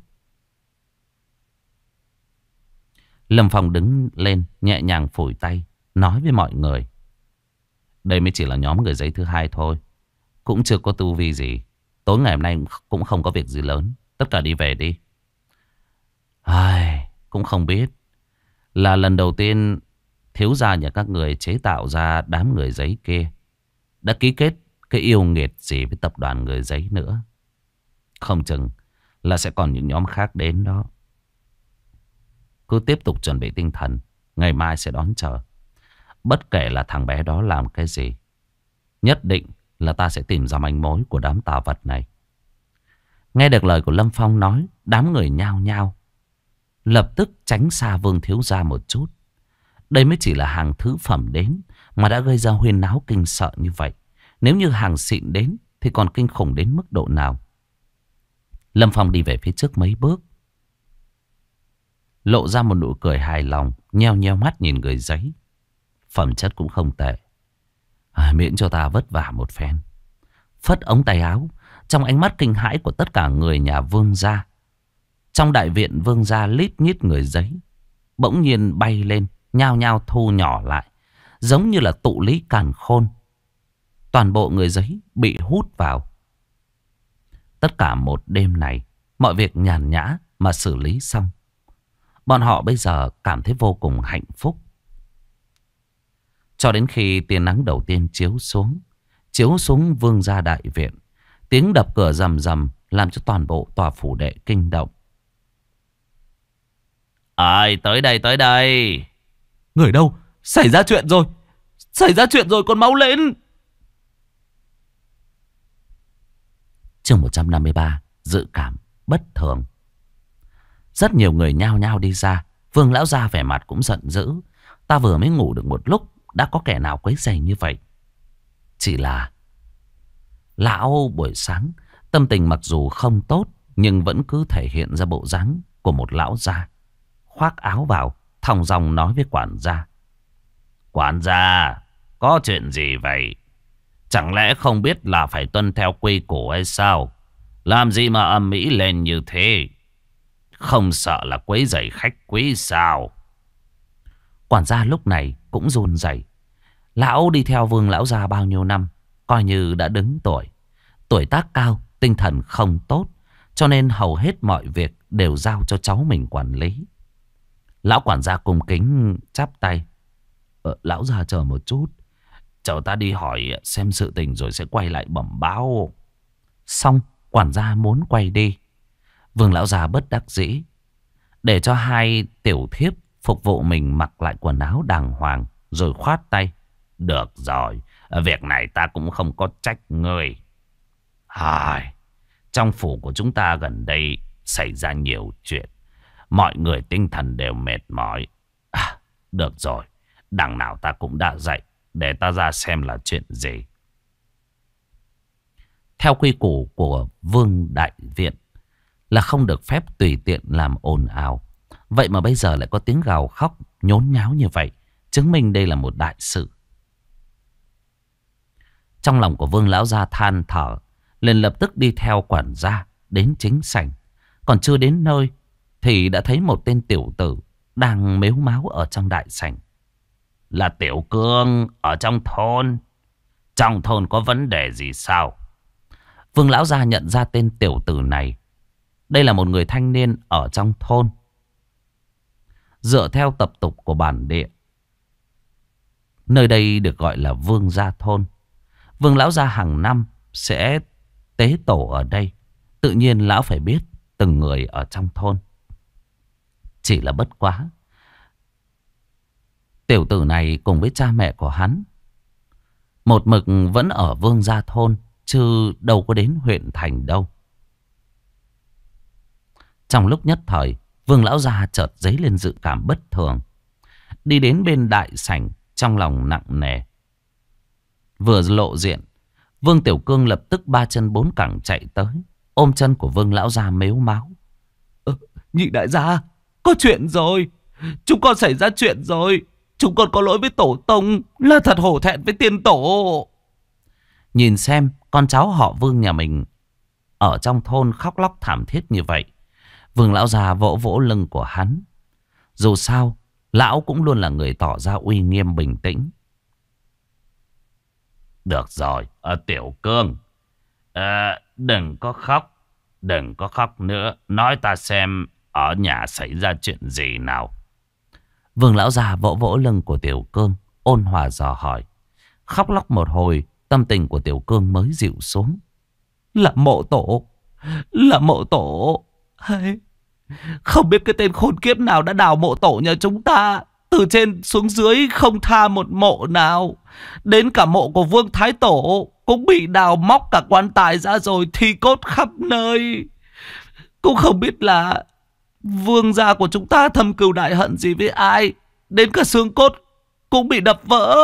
Lâm Phong đứng lên nhẹ nhàng phủi tay, nói với mọi người. Đây mới chỉ là nhóm người Giấy thứ hai thôi. Cũng chưa có tu vi gì. Tối ngày hôm nay cũng không có việc gì lớn. Tất cả đi về đi. Ai, cũng không biết là lần đầu tiên thiếu gia nhà các người chế tạo ra đám người Giấy kia đã ký kết cái yêu nghiệt gì với tập đoàn người Giấy nữa. Không chừng là sẽ còn những nhóm khác đến đó. Cứ tiếp tục chuẩn bị tinh thần, ngày mai sẽ đón chờ. Bất kể là thằng bé đó làm cái gì, nhất định là ta sẽ tìm ra manh mối của đám tà vật này. Nghe được lời của Lâm Phong nói, đám người nhao nhao lập tức tránh xa Vương thiếu gia một chút. Đây mới chỉ là hàng thứ phẩm đến mà đã gây ra huyên náo kinh sợ như vậy. Nếu như hàng xịn đến thì còn kinh khủng đến mức độ nào. Lâm Phong đi về phía trước mấy bước, lộ ra một nụ cười hài lòng, nheo nheo mắt nhìn người Giấy. Phẩm chất cũng không tệ, miễn cho ta vất vả một phen. Phất ống tay áo, trong ánh mắt kinh hãi của tất cả người nhà Vương gia. Trong đại viện Vương gia lít nhít người Giấy bỗng nhiên bay lên, nhao nhao thu nhỏ lại, giống như là tụ lý càn khôn. Toàn bộ người Giấy bị hút vào. Tất cả một đêm này, mọi việc nhàn nhã mà xử lý xong. Bọn họ bây giờ cảm thấy vô cùng hạnh phúc. Cho đến khi tia nắng đầu tiên chiếu xuống Vương gia đại viện. Tiếng đập cửa rầm rầm làm cho toàn bộ tòa phủ đệ kinh động. Ai tới đây, tới đây. Người đâu? Xảy ra chuyện rồi. Xảy ra chuyện rồi, con máu lên. Chương 153, dự cảm bất thường. Rất nhiều người nhao nhao đi ra. Vương lão gia vẻ mặt cũng giận dữ. Ta vừa mới ngủ được một lúc, đã có kẻ nào quấy rầy như vậy. Chỉ là lão buổi sáng tâm tình mặc dù không tốt, nhưng vẫn cứ thể hiện ra bộ dáng của một lão gia. Khoác áo vào, thong dong nói với quản gia. Quản gia, có chuyện gì vậy? Chẳng lẽ không biết là phải tuân theo quy củ hay sao? Làm gì mà ầm ĩ lên như thế? Không sợ là quấy rầy khách quý sao? Quản gia lúc này cũng run rẩy. Lão đi theo Vương lão gia bao nhiêu năm, coi như đã đứng tuổi. Tuổi tác cao, tinh thần không tốt, cho nên hầu hết mọi việc đều giao cho cháu mình quản lý. Lão quản gia cung kính chắp tay. Lão già chờ một chút, chờ ta đi hỏi xem sự tình rồi sẽ quay lại bẩm báo. Xong, quản gia muốn quay đi. Vương lão già bất đắc dĩ, để cho hai tiểu thiếp phục vụ mình mặc lại quần áo đàng hoàng, rồi khoát tay. Được rồi, việc này ta cũng không có trách ngươi. Trong phủ của chúng ta gần đây xảy ra nhiều chuyện. Mọi người tinh thần đều mệt mỏi. Được rồi, đằng nào ta cũng đã dậy. Để ta ra xem là chuyện gì. Theo quy củ của Vương đại viện là không được phép tùy tiện làm ồn ào. Vậy mà bây giờ lại có tiếng gào khóc nhốn nháo như vậy, chứng minh đây là một đại sự. Trong lòng của Vương lão gia than thở, liền lập tức đi theo quản gia đến chính sảnh. Còn chưa đến nơi thì đã thấy một tên tiểu tử đang mếu máo ở trong đại sảnh. Là Tiểu Cương ở trong thôn. Trong thôn có vấn đề gì sao? Vương lão gia nhận ra tên tiểu tử này. Đây là một người thanh niên ở trong thôn. Dựa theo tập tục của bản địa, nơi đây được gọi là Vương gia thôn. Vương lão gia hàng năm sẽ tế tổ ở đây. Tự nhiên lão phải biết từng người ở trong thôn. Chỉ là bất quá, tiểu tử này cùng với cha mẹ của hắn một mực vẫn ở Vương gia thôn, chứ đâu có đến huyện thành đâu. Trong lúc nhất thời, Vương lão gia chợt dấy lên dự cảm bất thường. Đi đến bên đại sảnh, trong lòng nặng nề. Vừa lộ diện, Vương Tiểu Cương lập tức ba chân bốn cẳng chạy tới, ôm chân của Vương lão gia mếu máo. Nhị đại gia, có chuyện rồi. Chúng con xảy ra chuyện rồi. Chúng con có lỗi với tổ tông, là thật hổ thẹn với tiên tổ. Nhìn xem con cháu họ Vương nhà mình ở trong thôn khóc lóc thảm thiết như vậy, Vương lão già vỗ vỗ lưng của hắn. Dù sao, lão cũng luôn là người tỏ ra uy nghiêm bình tĩnh. Được rồi, Tiểu Cương, đừng có khóc. Đừng có khóc nữa. Nói ta xem ở nhà xảy ra chuyện gì nào. Vương lão già vỗ vỗ lưng của Tiểu Cương, ôn hòa dò hỏi. Khóc lóc một hồi, tâm tình của Tiểu Cương mới dịu xuống. Là mộ tổ. Là mộ tổ. Hay... Không biết cái tên khốn kiếp nào đã đào mộ tổ nhà chúng ta. Từ trên xuống dưới không tha một mộ nào. Đến cả mộ của Vương Thái Tổ cũng bị đào móc cả quan tài ra rồi, thi cốt khắp nơi. Cũng không biết là Vương gia của chúng ta thâm cừu đại hận gì với ai, đến cả xương cốt cũng bị đập vỡ.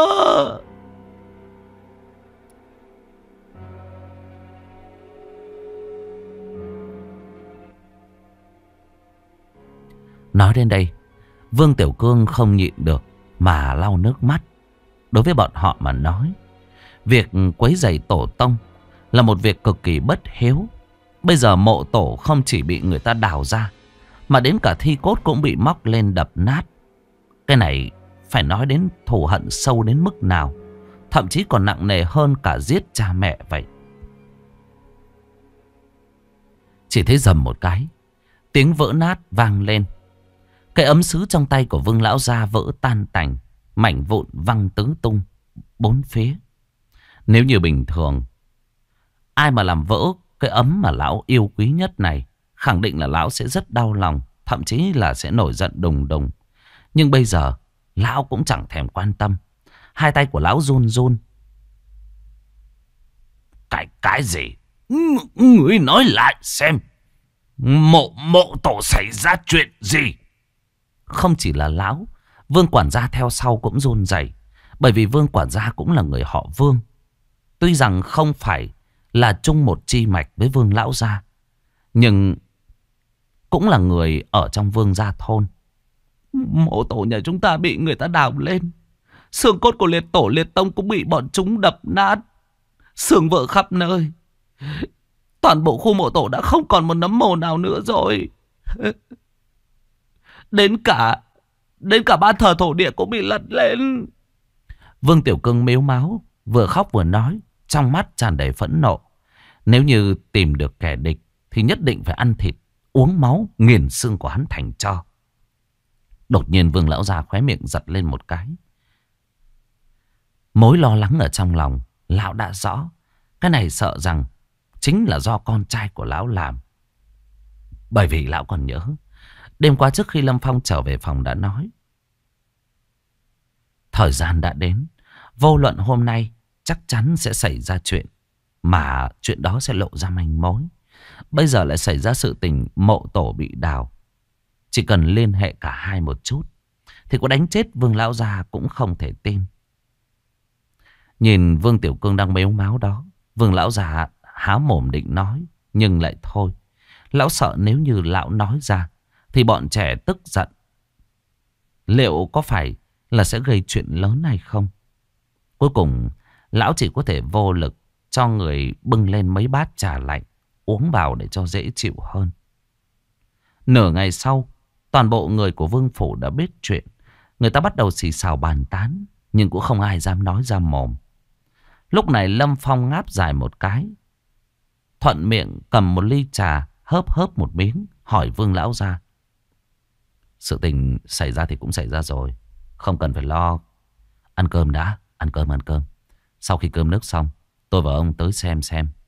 Nói đến đây, Vương Tiểu Cương không nhịn được mà lau nước mắt. Đối với bọn họ mà nói, việc quấy rầy tổ tông là một việc cực kỳ bất hiếu. Bây giờ mộ tổ không chỉ bị người ta đào ra, mà đến cả thi cốt cũng bị móc lên đập nát. Cái này phải nói đến thù hận sâu đến mức nào, thậm chí còn nặng nề hơn cả giết cha mẹ vậy. Chỉ thấy rầm một cái, tiếng vỡ nát vang lên. Cái ấm sứ trong tay của Vương lão gia vỡ tan tành, mảnh vụn văng tứ tung bốn phía. Nếu như bình thường, ai mà làm vỡ cái ấm mà lão yêu quý nhất này, khẳng định là lão sẽ rất đau lòng, thậm chí là sẽ nổi giận đùng đùng. Nhưng bây giờ, lão cũng chẳng thèm quan tâm. Hai tay của lão run run. Cái gì? Ngươi nói lại xem. Mộ tổ xảy ra chuyện gì? Không chỉ là lão, Vương quản gia theo sau cũng run rẩy, bởi vì Vương quản gia cũng là người họ Vương. Tuy rằng không phải là chung một chi mạch với Vương lão gia, nhưng cũng là người ở trong Vương gia thôn. Mộ tổ nhà chúng ta bị người ta đào lên, xương cốt của liệt tổ liệt tông cũng bị bọn chúng đập nát, xương vỡ khắp nơi. Toàn bộ khu mộ tổ đã không còn một nấm mồ nào nữa rồi. Đến cả ban thờ thổ địa cũng bị lật lên. Vương Tiểu Cương mếu máo, vừa khóc vừa nói, trong mắt tràn đầy phẫn nộ. Nếu như tìm được kẻ địch thì nhất định phải ăn thịt, uống máu, nghiền xương của hắn thành tro. Đột nhiên Vương lão già khóe miệng giật lên một cái. Mối lo lắng ở trong lòng lão đã rõ. Cái này sợ rằng chính là do con trai của lão làm. Bởi vì lão còn nhớ, đêm qua trước khi Lâm Phong trở về phòng đã nói, thời gian đã đến, vô luận hôm nay chắc chắn sẽ xảy ra chuyện, mà chuyện đó sẽ lộ ra manh mối. Bây giờ lại xảy ra sự tình mộ tổ bị đào. Chỉ cần liên hệ cả hai một chút thì có đánh chết Vương lão già cũng không thể tin. Nhìn Vương Tiểu Cương đang mếu máo đó, Vương lão già há mồm định nói, nhưng lại thôi. Lão sợ nếu như lão nói ra thì bọn trẻ tức giận. Liệu có phải là sẽ gây chuyện lớn hay không? Cuối cùng lão chỉ có thể vô lực cho người bưng lên mấy bát trà lạnh, uống vào để cho dễ chịu hơn. Nửa ngày sau, toàn bộ người của Vương phủ đã biết chuyện. Người ta bắt đầu xì xào bàn tán, nhưng cũng không ai dám nói ra mồm. Lúc này Lâm Phong ngáp dài một cái, thuận miệng cầm một ly trà, hớp hớp một miếng, hỏi Vương lão ra. Sự tình xảy ra thì cũng xảy ra rồi, không cần phải lo. Ăn cơm đã, ăn cơm. Sau khi cơm nước xong, tôi và ông tới xem.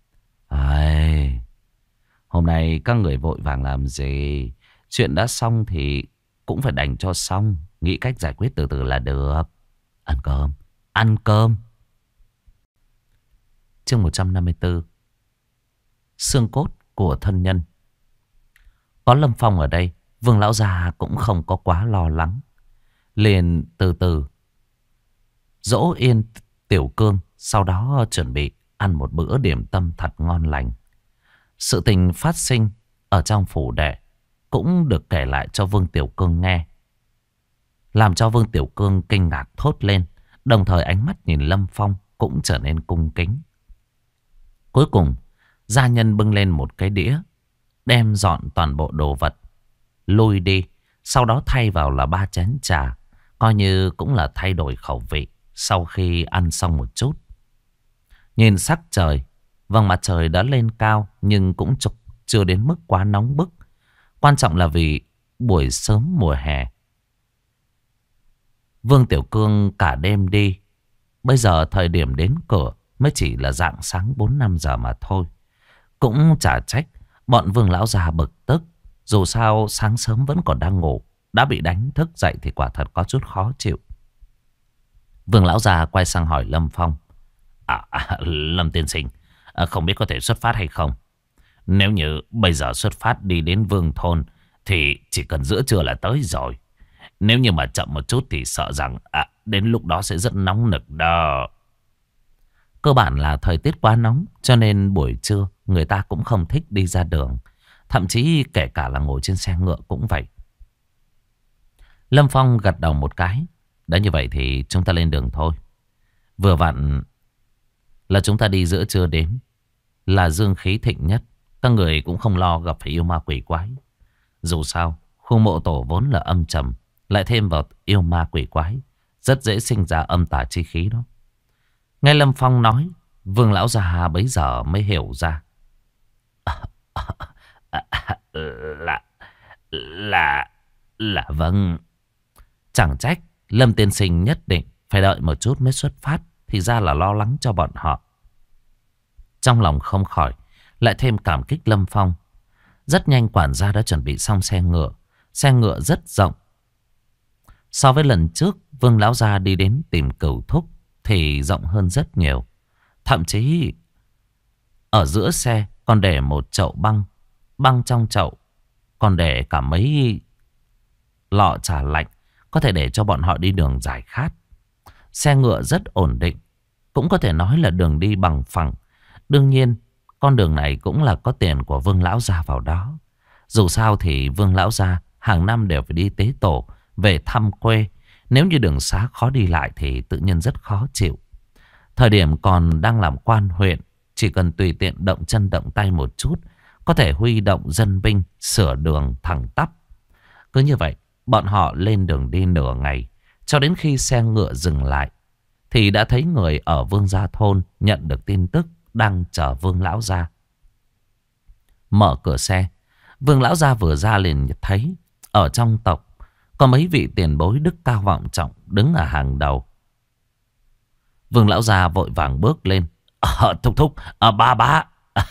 Hôm nay các người vội vàng làm gì? Chuyện đã xong thì cũng phải đành cho xong. Nghĩ cách giải quyết từ từ là được. Ăn cơm. Chương 154. Xương cốt của thân nhân. Có Lâm Phong ở đây, Vương lão già cũng không có quá lo lắng. Liền từ từ dỗ yên Tiểu Cương, sau đó chuẩn bị ăn một bữa điểm tâm thật ngon lành. Sự tình phát sinh ở trong phủ đệ cũng được kể lại cho Vương Tiểu Cương nghe, làm cho Vương Tiểu Cương kinh ngạc thốt lên, đồng thời ánh mắt nhìn Lâm Phong cũng trở nên cung kính. Cuối cùng, gia nhân bưng lên một cái đĩa, đem dọn toàn bộ đồ vật, lui đi, sau đó thay vào là 3 chén trà, coi như cũng là thay đổi khẩu vị sau khi ăn xong một chút. Nhìn sắc trời, vầng mặt trời đã lên cao nhưng cũng chưa đến mức quá nóng bức. Quan trọng là vì buổi sớm mùa hè. Vương Tiểu Cương cả đêm đi, bây giờ thời điểm đến cửa mới chỉ là rạng sáng 4-5 giờ mà thôi. Cũng chả trách bọn Vương lão già bực tức. Dù sao sáng sớm vẫn còn đang ngủ, đã bị đánh thức dậy thì quả thật có chút khó chịu. Vương lão già quay sang hỏi Lâm Phong. Lâm tiên sinh, không biết có thể xuất phát hay không? Nếu như bây giờ xuất phát đi đến Vương thôn thì chỉ cần giữa trưa là tới rồi. Nếu như mà chậm một chút thì sợ rằng đến lúc đó sẽ rất nóng nực đó. Cơ bản là thời tiết quá nóng, cho nên buổi trưa người ta cũng không thích đi ra đường. Thậm chí kể cả là ngồi trên xe ngựa cũng vậy. Lâm Phong gật đầu một cái. Đã như vậy thì chúng ta lên đường thôi. Vừa vặn là chúng ta đi giữa trưa đến, là dương khí thịnh nhất. Các người cũng không lo gặp phải yêu ma quỷ quái. Dù sao khu mộ tổ vốn là âm trầm, lại thêm vào yêu ma quỷ quái, rất dễ sinh ra âm tà chi khí đó. Nghe Lâm Phong nói, Vương lão già bấy giờ mới hiểu ra. Là vâng. Chẳng trách Lâm tiên sinh nhất định phải đợi một chút mới xuất phát, thì ra là lo lắng cho bọn họ. Trong lòng không khỏi lại thêm cảm kích Lâm Phong. Rất nhanh quản gia đã chuẩn bị xong xe ngựa. Xe ngựa rất rộng. So với lần trước Vương lão gia đi đến tìm Cửu Thúc thì rộng hơn rất nhiều. Thậm chí ở giữa xe còn để một chậu băng. Băng trong chậu còn để cả mấy lọ trà lạnh, có thể để cho bọn họ đi đường giải khát. Xe ngựa rất ổn định, cũng có thể nói là đường đi bằng phẳng. Đương nhiên con đường này cũng là có tiền của Vương lão gia vào đó. Dù sao thì Vương lão gia hàng năm đều phải đi tế tổ, về thăm quê. Nếu như đường xá khó đi lại thì tự nhiên rất khó chịu. Thời điểm còn đang làm quan huyện, chỉ cần tùy tiện động chân động tay một chút, có thể huy động dân binh sửa đường thẳng tắp. Cứ như vậy bọn họ lên đường đi nửa ngày, cho đến khi xe ngựa dừng lại thì đã thấy người ở Vương gia thôn nhận được tin tức đang chờ Vương lão gia. Mở cửa xe, Vương lão gia vừa ra liền thấy ở trong tộc có mấy vị tiền bối đức cao vọng trọng đứng ở hàng đầu. Vương lão gia vội vàng bước lên. Thúc thúc, ba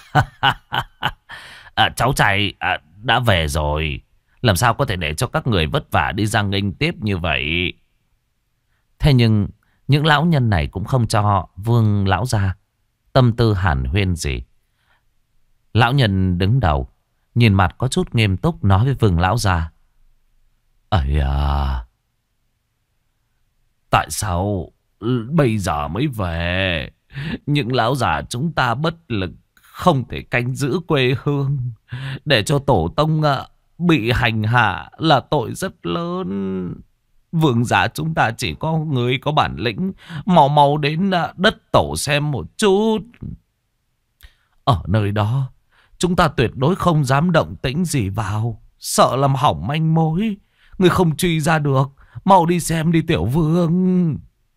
cháu trai đã về rồi. Làm sao có thể để cho các người vất vả đi ra nghênh tiếp như vậy? Thế nhưng những lão nhân này cũng không cho Vương lão gia tâm tư hàn huyên gì. Lão nhân đứng đầu, nhìn mặt có chút nghiêm túc nói với Vương lão gia. Ây à, tại sao bây giờ mới về? Những lão già chúng ta bất lực, không thể canh giữ quê hương, để cho tổ tông bị hành hạ là tội rất lớn. Vương gia chúng ta chỉ có người có bản lĩnh, mau mau đến đất tổ xem một chút. Ở nơi đó chúng ta tuyệt đối không dám động tĩnh gì vào, sợ làm hỏng manh mối. Người không truy ra được, mau đi xem đi tiểu vương.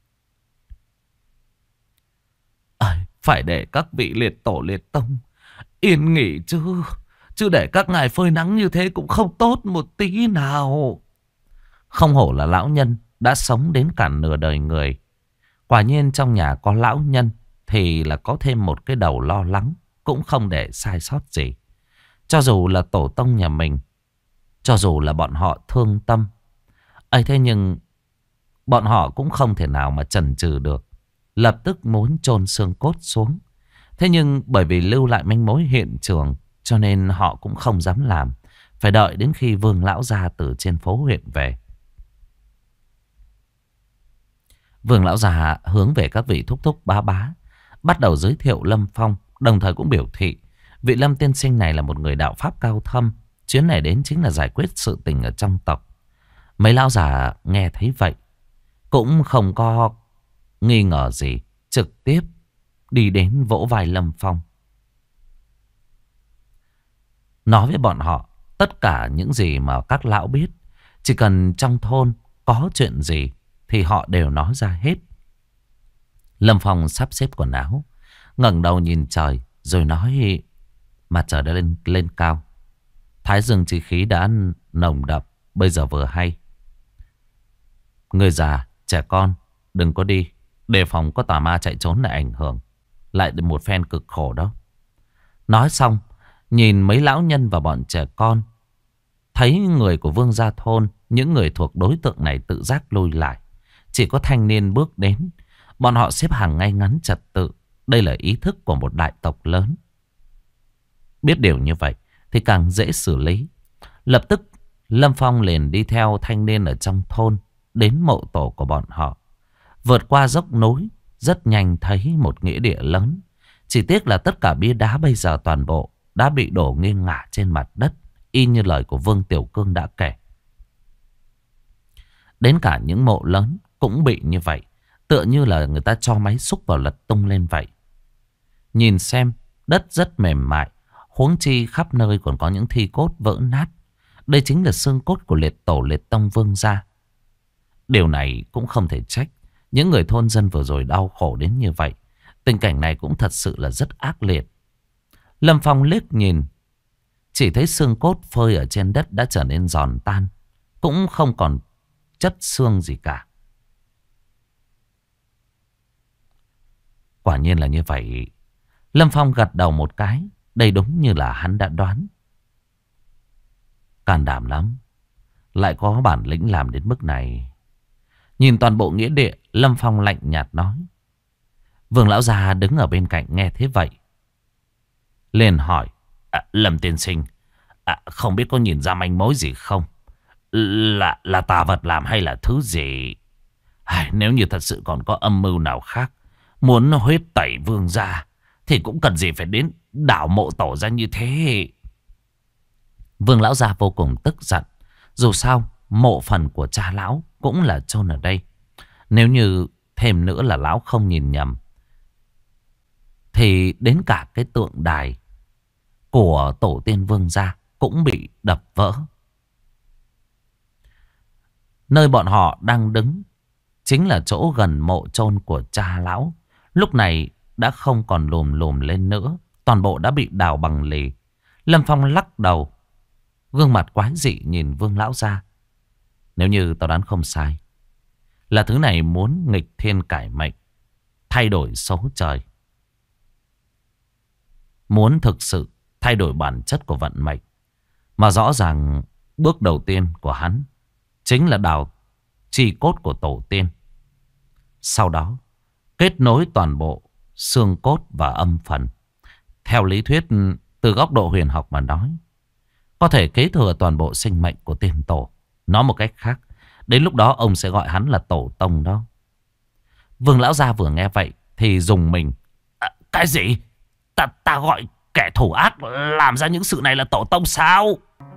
Phải để các vị liệt tổ liệt tông yên nghỉ chứ. Chứ để các ngài phơi nắng như thế cũng không tốt một tí nào. Không hổ là lão nhân đã sống đến cả nửa đời người. Quả nhiên trong nhà có lão nhân thì là có thêm một cái đầu lo lắng, cũng không để sai sót gì. Cho dù là tổ tông nhà mình, cho dù là bọn họ thương tâm ấy, thế nhưng bọn họ cũng không thể nào mà chần chừ được, lập tức muốn chôn xương cốt xuống. Thế nhưng bởi vì lưu lại manh mối hiện trường, cho nên họ cũng không dám làm. phải đợi đến khi Vương lão gia từ trên phố huyện về. Vương lão già hướng về các vị thúc thúc bá bá, bắt đầu giới thiệu Lâm Phong, đồng thời cũng biểu thị vị Lâm tiên sinh này là một người đạo pháp cao thâm, chuyến này đến chính là giải quyết sự tình ở trong tộc. Mấy lão già nghe thấy vậy cũng không có nghi ngờ gì, trực tiếp đi đến vỗ vai Lâm Phong, nói với bọn họ tất cả những gì mà các lão biết. Chỉ cần trong thôn có chuyện gì thì họ đều nói ra hết. Lâm Phong sắp xếp quần áo, ngẩng đầu nhìn trời rồi nói: mặt trời đã lên cao, thái dương chi khí đã nồng đậm, bây giờ vừa hay. Người già, trẻ con đừng có đi, đề phòng có tà ma chạy trốn lại ảnh hưởng lại một phen cực khổ đó. Nói xong, nhìn mấy lão nhân và bọn trẻ con, thấy người của Vương gia thôn, những người thuộc đối tượng này tự giác lùi lại. Chỉ có thanh niên bước đến, bọn họ xếp hàng ngay ngắn trật tự. Đây là ý thức của một đại tộc lớn. Biết điều như vậy thì càng dễ xử lý. Lập tức Lâm Phong liền đi theo thanh niên ở trong thôn đến mộ tổ của bọn họ. Vượt qua dốc núi, rất nhanh thấy một nghĩa địa lớn. Chỉ tiếc là tất cả bia đá bây giờ toàn bộ đã bị đổ nghiêng ngả trên mặt đất, y như lời của Vương Tiểu Cương đã kể. Đến cả những mộ lớn cũng bị như vậy, tựa như là người ta cho máy xúc vào lật tung lên vậy. Nhìn xem, đất rất mềm mại, huống chi khắp nơi còn có những thi cốt vỡ nát. Đây chính là xương cốt của liệt tổ liệt tông Vương gia. Điều này cũng không thể trách những người thôn dân vừa rồi đau khổ đến như vậy. Tình cảnh này cũng thật sự là rất ác liệt. Lâm Phong liếc nhìn, chỉ thấy xương cốt phơi ở trên đất đã trở nên giòn tan, cũng không còn chất xương gì cả. Quả nhiên là như vậy. Lâm Phong gật đầu một cái. Đây đúng như là hắn đã đoán. Can đảm lắm, lại có bản lĩnh làm đến mức này. Nhìn toàn bộ nghĩa địa, Lâm Phong lạnh nhạt nói. Vương lão già đứng ở bên cạnh nghe thế vậy liền hỏi: Lâm tiên sinh, không biết có nhìn ra manh mối gì không? Là tà vật làm hay là thứ gì? Nếu như thật sự còn có âm mưu nào khác, muốn huyết tẩy Vương gia, thì cũng cần gì phải đến đảo mộ tổ ra như thế. Vương lão gia vô cùng tức giận. Dù sao mộ phần của cha lão cũng là chôn ở đây. Nếu như thêm nữa là lão không nhìn nhầm, thì đến cả cái tượng đài của tổ tiên Vương gia cũng bị đập vỡ. Nơi bọn họ đang đứng chính là chỗ gần mộ chôn của cha lão. Lúc này đã không còn lùm lùm lên nữa, toàn bộ đã bị đào bằng lì. Lâm Phong lắc đầu, gương mặt quái dị nhìn Vương lão gia. Nếu như tao đoán không sai, là thứ này muốn nghịch thiên cải mệnh, thay đổi số trời, muốn thực sự thay đổi bản chất của vận mệnh. Mà rõ ràng bước đầu tiên của hắn chính là đào chi cốt của tổ tiên, sau đó kết nối toàn bộ xương cốt và âm phần. Theo lý thuyết, từ góc độ huyền học mà nói, có thể kế thừa toàn bộ sinh mệnh của tiền tổ. Nói một cách khác, đến lúc đó ông sẽ gọi hắn là tổ tông đó. Vương lão gia vừa nghe vậy thì rùng mình. Cái gì? Ta gọi kẻ thủ ác làm ra những sự này là tổ tông sao?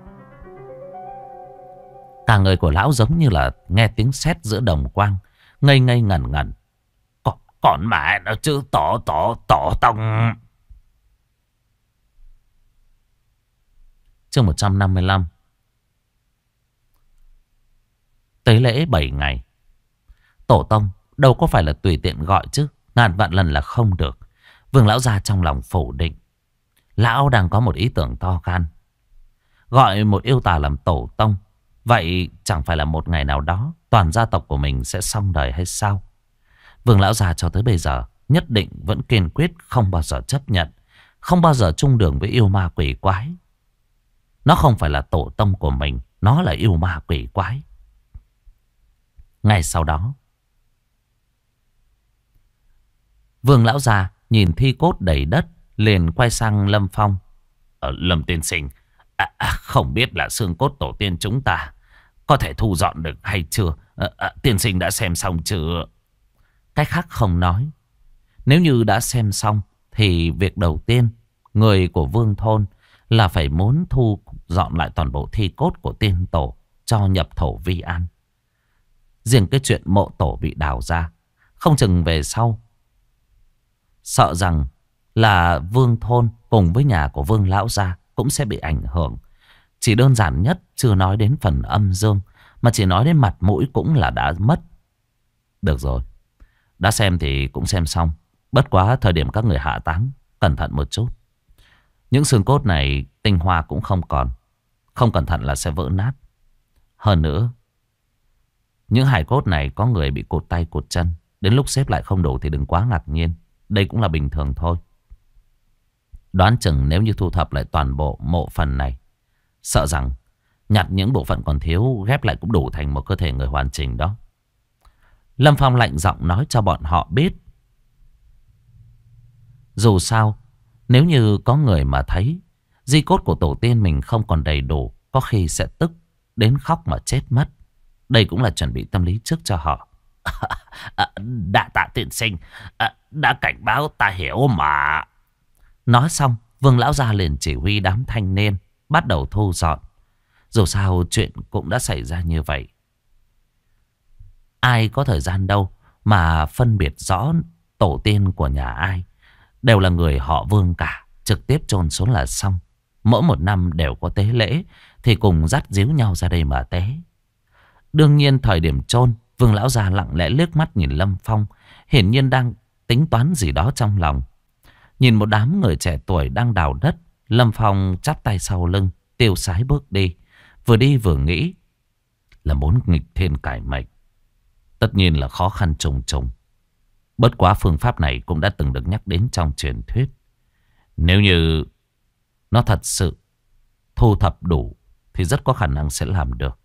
Cả người của lão giống như là nghe tiếng sét giữa đồng quang, ngây ngây ngẩn ngẩn. Còn mẹ nó chứ, tổ tông. Chương 155. Tế lễ 7 ngày. Tổ tông đâu có phải là tùy tiện gọi chứ, ngàn vạn lần là không được. Vương lão gia trong lòng phủ định. Lão đang có một ý tưởng to gan, gọi một yêu tà làm tổ tông. Vậy chẳng phải là một ngày nào đó toàn gia tộc của mình sẽ xong đời hay sao? Vương lão già cho tới bây giờ nhất định vẫn kiên quyết không bao giờ chấp nhận, không bao giờ chung đường với yêu ma quỷ quái. Nó không phải là tổ tông của mình, nó là yêu ma quỷ quái. Ngay sau đó, Vương lão già nhìn thi cốt đầy đất liền quay sang Lâm Phong. Lâm tiên sinh, Không biết là xương cốt tổ tiên chúng ta có thể thu dọn được hay chưa? Tiên sinh đã xem xong chưa? Cái khác không nói. Nếu như đã xem xong thì việc đầu tiên người của vương thôn là phải muốn thu dọn lại toàn bộ thi cốt của tiên tổ cho nhập thổ vi an. Riêng cái chuyện mộ tổ bị đào ra, không chừng về sau sợ rằng là vương thôn cùng với nhà của vương lão gia cũng sẽ bị ảnh hưởng. Chỉ đơn giản nhất, chưa nói đến phần âm dương, mà chỉ nói đến mặt mũi cũng là đã mất. Được rồi, đã xem thì cũng xem xong. Bất quá thời điểm các người hạ táng, cẩn thận một chút. Những xương cốt này tinh hoa cũng không còn, không cẩn thận là sẽ vỡ nát. Hơn nữa, những hài cốt này có người bị cụt tay cụt chân, đến lúc xếp lại không đủ thì đừng quá ngạc nhiên. Đây cũng là bình thường thôi. Đoán chừng nếu như thu thập lại toàn bộ mộ phần này, sợ rằng nhặt những bộ phận còn thiếu ghép lại cũng đủ thành một cơ thể người hoàn chỉnh đó. Lâm Phong lạnh giọng nói cho bọn họ biết. Dù sao, nếu như có người mà thấy di cốt của tổ tiên mình không còn đầy đủ, có khi sẽ tức đến khóc mà chết mất. Đây cũng là chuẩn bị tâm lý trước cho họ. Đã tạ tiên sinh, đã cảnh báo ta hiểu mà. Nói xong, vương lão gia liền chỉ huy đám thanh niên bắt đầu thu dọn. Dù sao chuyện cũng đã xảy ra như vậy, ai có thời gian đâu mà phân biệt rõ tổ tiên của nhà ai. Đều là người họ Vương cả, trực tiếp chôn xuống là xong. Mỗi một năm đều có tế lễ thì cùng dắt díu nhau ra đây mà tế. Đương nhiên thời điểm chôn, Vương lão già lặng lẽ liếc mắt nhìn Lâm Phong, hiển nhiên đang tính toán gì đó trong lòng. Nhìn một đám người trẻ tuổi đang đào đất, Lâm Phong chắp tay sau lưng, tiêu sái bước đi. Vừa đi vừa nghĩ là muốn nghịch thiên cải mệnh, tất nhiên là khó khăn trùng trùng. Bất quá phương pháp này cũng đã từng được nhắc đến trong truyền thuyết. Nếu như nó thật sự thu thập đủ thì rất có khả năng sẽ làm được.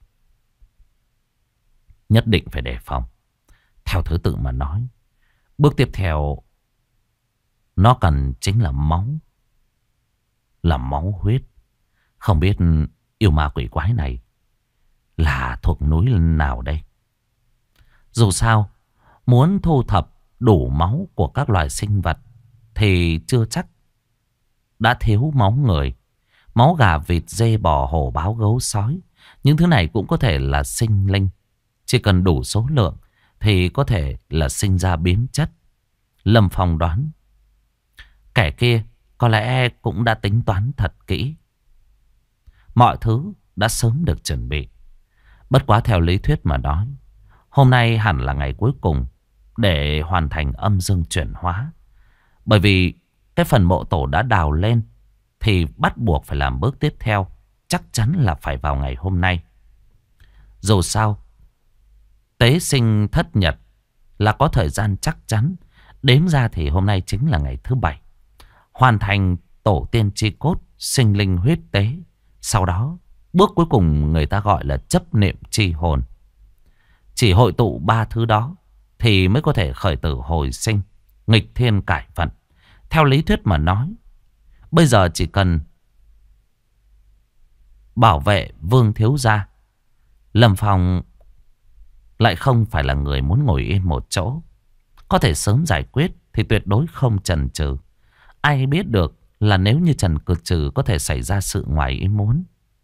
Nhất định phải đề phòng. Theo thứ tự mà nói, bước tiếp theo nó cần chính là máu. Là máu huyết. Không biết yêu ma quỷ quái này là thuộc núi nào đây? Dù sao, muốn thu thập đủ máu của các loài sinh vật thì chưa chắc đã thiếu máu người. Máu gà, vịt, dê, bò, hổ, báo, gấu, sói, những thứ này cũng có thể là sinh linh. Chỉ cần đủ số lượng thì có thể là sinh ra biến chất. Lâm Phong đoán kẻ kia có lẽ cũng đã tính toán thật kỹ. Mọi thứ đã sớm được chuẩn bị. Bất quá theo lý thuyết mà nói, hôm nay hẳn là ngày cuối cùng để hoàn thành âm dương chuyển hóa. Bởi vì cái phần mộ tổ đã đào lên thì bắt buộc phải làm bước tiếp theo. Chắc chắn là phải vào ngày hôm nay. Dù sao, tế sinh thất nhật là có thời gian chắc chắn. Đếm ra thì hôm nay chính là ngày thứ 7. Hoàn thành tổ tiên chi cốt, sinh linh huyết tế. Sau đó, bước cuối cùng người ta gọi là chấp niệm chi hồn. Chỉ hội tụ 3 thứ đó thì mới có thể khởi tử hồi sinh, nghịch thiên cải vận. Theo lý thuyết mà nói, bây giờ chỉ cần bảo vệ Vương thiếu gia, Lâm Phong lại không phải là người muốn ngồi yên một chỗ. Có thể sớm giải quyết thì tuyệt đối không chần chừ. Ai biết được là nếu như chần chừ có thể xảy ra sự ngoài ý muốn.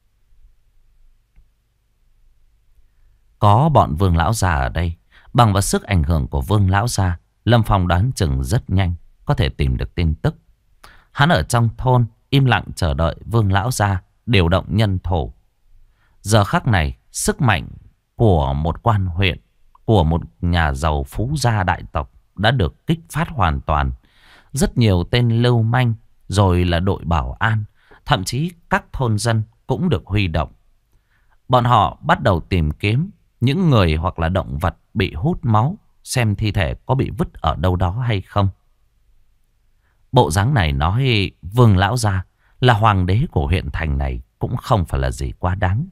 Có bọn Vương lão già ở đây, bằng vào sức ảnh hưởng của Vương lão già, Lâm Phong đoán chừng rất nhanh có thể tìm được tin tức. Hắn ở trong thôn im lặng chờ đợi Vương lão già điều động nhân thổ. Giờ khắc này, sức mạnh của một quan huyện, của một nhà giàu phú gia đại tộc đã được kích phát hoàn toàn. Rất nhiều tên lưu manh, rồi là đội bảo an, thậm chí các thôn dân cũng được huy động. Bọn họ bắt đầu tìm kiếm những người hoặc là động vật bị hút máu, xem thi thể có bị vứt ở đâu đó hay không. Bộ dáng này nói Vương lão gia là hoàng đế của huyện thành này cũng không phải là gì quá đáng.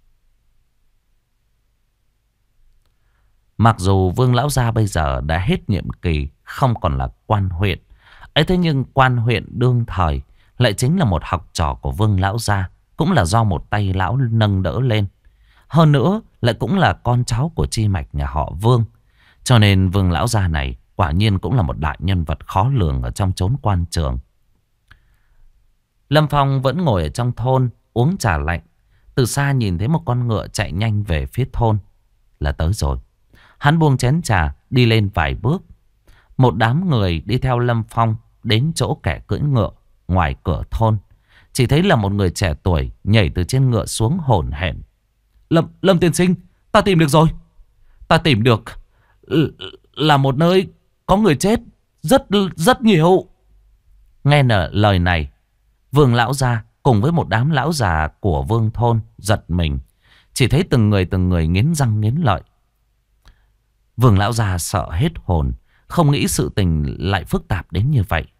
Mặc dù Vương lão gia bây giờ đã hết nhiệm kỳ, không còn là quan huyện ấy, thế nhưng quan huyện đương thời lại chính là một học trò của Vương lão gia, cũng là do một tay lão nâng đỡ lên. Hơn nữa lại cũng là con cháu của chi mạch nhà họ Vương. Cho nên Vương lão gia này quả nhiên cũng là một đại nhân vật khó lường ở trong chốn quan trường. Lâm Phong vẫn ngồi ở trong thôn uống trà lạnh. Từ xa nhìn thấy một con ngựa chạy nhanh về phía thôn. Là tới rồi. Hắn buông chén trà đi lên vài bước. Một đám người đi theo Lâm Phong đến chỗ kẻ cưỡi ngựa ngoài cửa thôn. Chỉ thấy là một người trẻ tuổi nhảy từ trên ngựa xuống hổn hển. Lâm tiên sinh, ta tìm được rồi. Ta tìm được là một nơi có người chết rất nhiều. Nghe lời này, Vương lão gia cùng với một đám lão già của Vương thôn giật mình. Chỉ thấy từng người nghiến răng nghiến lợi. Vương lão già sợ hết hồn, không nghĩ sự tình lại phức tạp đến như vậy.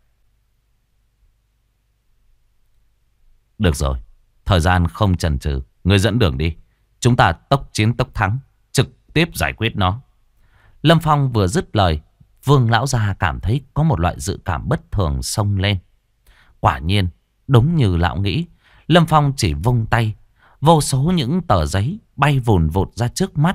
Được rồi, thời gian không chần chừ, người dẫn đường đi. Chúng ta tốc chiến tốc thắng, trực tiếp giải quyết nó. Lâm Phong vừa dứt lời, Vương lão gia cảm thấy có một loại dự cảm bất thường xông lên. Quả nhiên, đúng như lão nghĩ, Lâm Phong chỉ vung tay, vô số những tờ giấy bay vùn vụt ra trước mắt.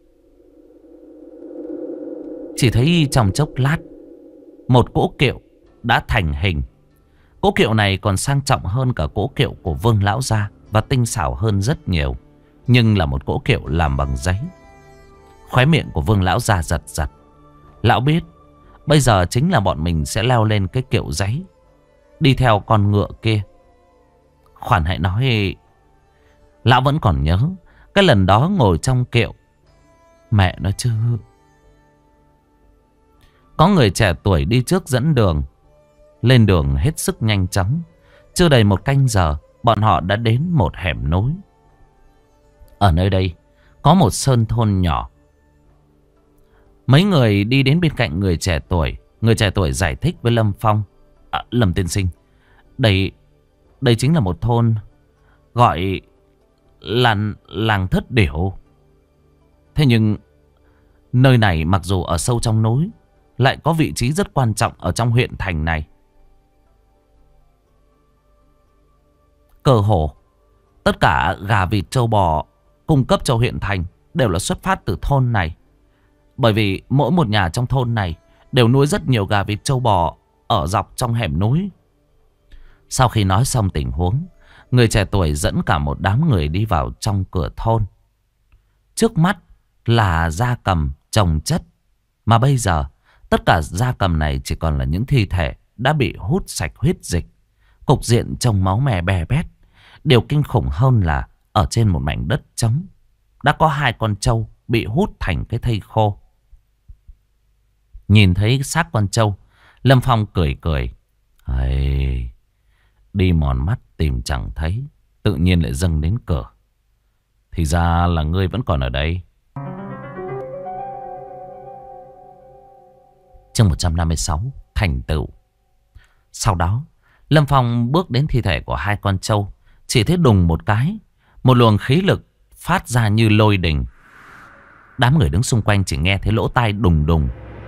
Chỉ thấy trong chốc lát, một cỗ kiệu đã thành hình. Cỗ kiệu này còn sang trọng hơn cả cỗ kiệu của Vương lão gia và tinh xảo hơn rất nhiều. Nhưng là một cỗ kiệu làm bằng giấy. Khóe miệng của Vương lão gia giật giật. Lão biết bây giờ chính là bọn mình sẽ leo lên cái kiệu giấy, đi theo con ngựa kia. Khoan hãy nói, lão vẫn còn nhớ cái lần đó ngồi trong kiệu. Mẹ nó chứ. Có người trẻ tuổi đi trước dẫn đường. Lên đường hết sức nhanh chóng. Chưa đầy một canh giờ, bọn họ đã đến một hẻm núi. Ở nơi đây có một sơn thôn nhỏ. Mấy người đi đến bên cạnh người trẻ tuổi. Người trẻ tuổi giải thích với Lâm Phong. Lâm tiên sinh, đây chính là một thôn gọi là làng Thất Điểu. Thế nhưng nơi này mặc dù ở sâu trong núi, lại có vị trí rất quan trọng ở trong huyện thành này. Cơ hồ tất cả gà vịt trâu bò cung cấp cho huyện thành đều là xuất phát từ thôn này. Bởi vì mỗi một nhà trong thôn này đều nuôi rất nhiều gà vịt trâu bò ở dọc trong hẻm núi. Sau khi nói xong tình huống, người trẻ tuổi dẫn cả một đám người đi vào trong cửa thôn. Trước mắt là gia cầm chồng chất. Mà bây giờ tất cả gia cầm này chỉ còn là những thi thể đã bị hút sạch huyết dịch. Cục diện trông máu me bè bét. Điều kinh khủng hơn là ở trên một mảnh đất trống đã có 2 con trâu bị hút thành cái thây khô. Nhìn thấy xác con trâu, Lâm Phong cười cười. Đi mòn mắt tìm chẳng thấy, tự nhiên lại dâng đến cửa. Thì ra là ngươi vẫn còn ở đây. Chương 156 thành tựu. Sau đó Lâm Phong bước đến thi thể của 2 con trâu. Chỉ thấy đùng một cái, một luồng khí lực phát ra như lôi đình. Đám người đứng xung quanh chỉ nghe thấy lỗ tai đùng đùng.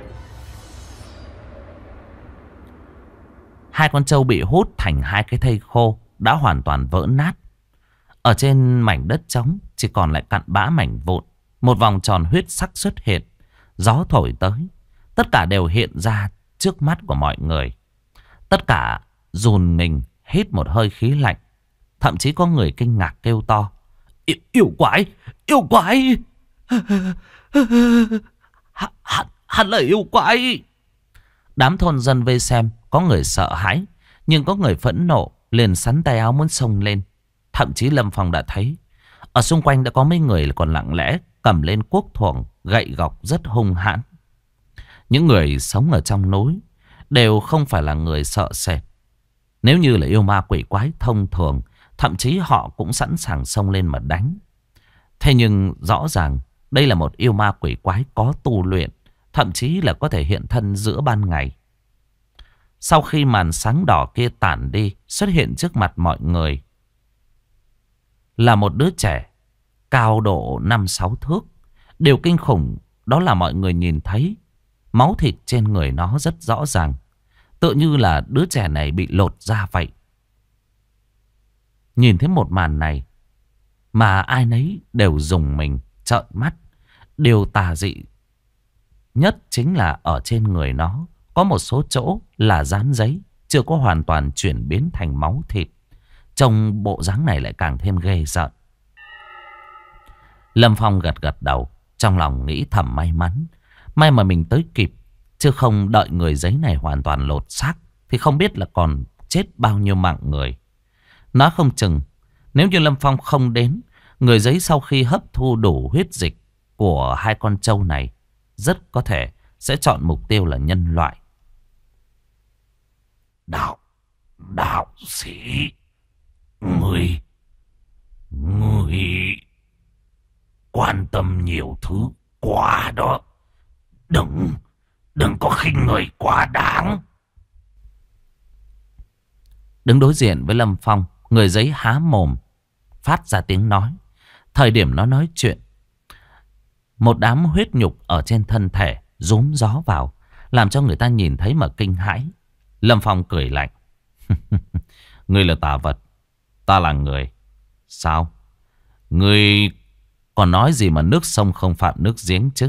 2 con trâu bị hút thành 2 cái thây khô đã hoàn toàn vỡ nát. Ở trên mảnh đất trống chỉ còn lại cặn bã mảnh vụn. Một vòng tròn huyết sắc xuất hiện. Gió thổi tới, tất cả đều hiện ra trước mắt của mọi người. Tất cả dồn mình hít một hơi khí lạnh. Thậm chí có người kinh ngạc kêu to. Yêu quái! Yêu quái! Hắn là yêu quái! Đám thôn dân vây xem, có người sợ hãi, nhưng có người phẫn nộ, liền sắn tay áo muốn xông lên. Thậm chí Lâm Phong đã thấy, ở xung quanh đã có mấy người còn lặng lẽ cầm lên cuốc thuồng, gậy gộc rất hung hãn. Những người sống ở trong núi đều không phải là người sợ sệt. Nếu như là yêu ma quỷ quái thông thường, thậm chí họ cũng sẵn sàng xông lên mà đánh. Thế nhưng rõ ràng đây là một yêu ma quỷ quái có tu luyện, thậm chí là có thể hiện thân giữa ban ngày. Sau khi màn sáng đỏ kia tản đi, xuất hiện trước mặt mọi người là một đứa trẻ cao độ 5-6 thước. Điều kinh khủng đó là mọi người nhìn thấy máu thịt trên người nó rất rõ ràng, tựa như là đứa trẻ này bị lột da vậy. Nhìn thấy một màn này mà ai nấy đều rùng mình, trợn mắt. Điều tà dị nhất chính là ở trên người nó có một số chỗ là dán giấy, chưa có hoàn toàn chuyển biến thành máu thịt. Trông bộ dáng này lại càng thêm ghê rợn. Lâm Phong gật gật đầu, trong lòng nghĩ thầm may mắn. May mà mình tới kịp, chứ không đợi người giấy này hoàn toàn lột xác thì không biết là còn chết bao nhiêu mạng người. Nói không chừng, nếu như Lâm Phong không đến, người giấy sau khi hấp thu đủ huyết dịch của hai con trâu này, rất có thể sẽ chọn mục tiêu là nhân loại. Đạo sĩ, người quan tâm nhiều thứ quá đó. Đừng có khinh người quá đáng. Đứng đối diện với Lâm Phong, người giấy há mồm phát ra tiếng nói. Thời điểm nó nói chuyện, một đám huyết nhục ở trên thân thể rúm gió vào, làm cho người ta nhìn thấy mà kinh hãi. Lâm Phong cười lạnh. Ngươi là tà vật, ta là người. Sao? Ngươi còn nói gì mà nước sông không phạm nước giếng chứ?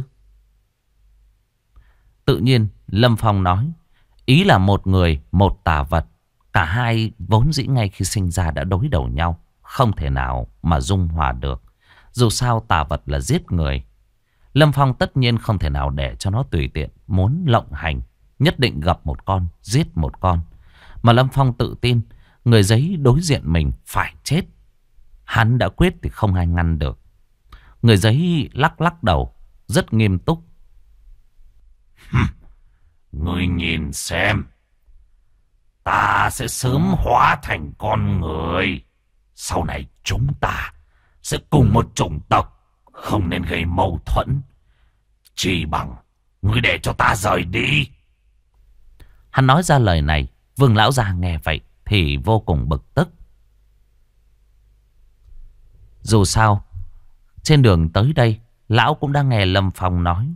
Tự nhiên Lâm Phong nói, ý là một người, một tà vật. Cả hai vốn dĩ ngay khi sinh ra đã đối đầu nhau, không thể nào mà dung hòa được. Dù sao tà vật là giết người. Lâm Phong tất nhiên không thể nào để cho nó tùy tiện muốn lộng hành. Nhất định gặp một con, giết một con. Mà Lâm Phong tự tin người giấy đối diện mình phải chết. Hắn đã quyết thì không ai ngăn được. Người giấy lắc lắc đầu, rất nghiêm túc. Ngươi nhìn xem, ta sẽ sớm hóa thành con người. Sau này chúng ta sẽ cùng một chủng tộc, không nên gây mâu thuẫn. Chỉ bằng ngươi để cho ta rời đi. Hắn nói ra lời này, Vương lão già nghe vậy thì vô cùng bực tức. Dù sao, trên đường tới đây, lão cũng đã nghe Lâm Phong nói.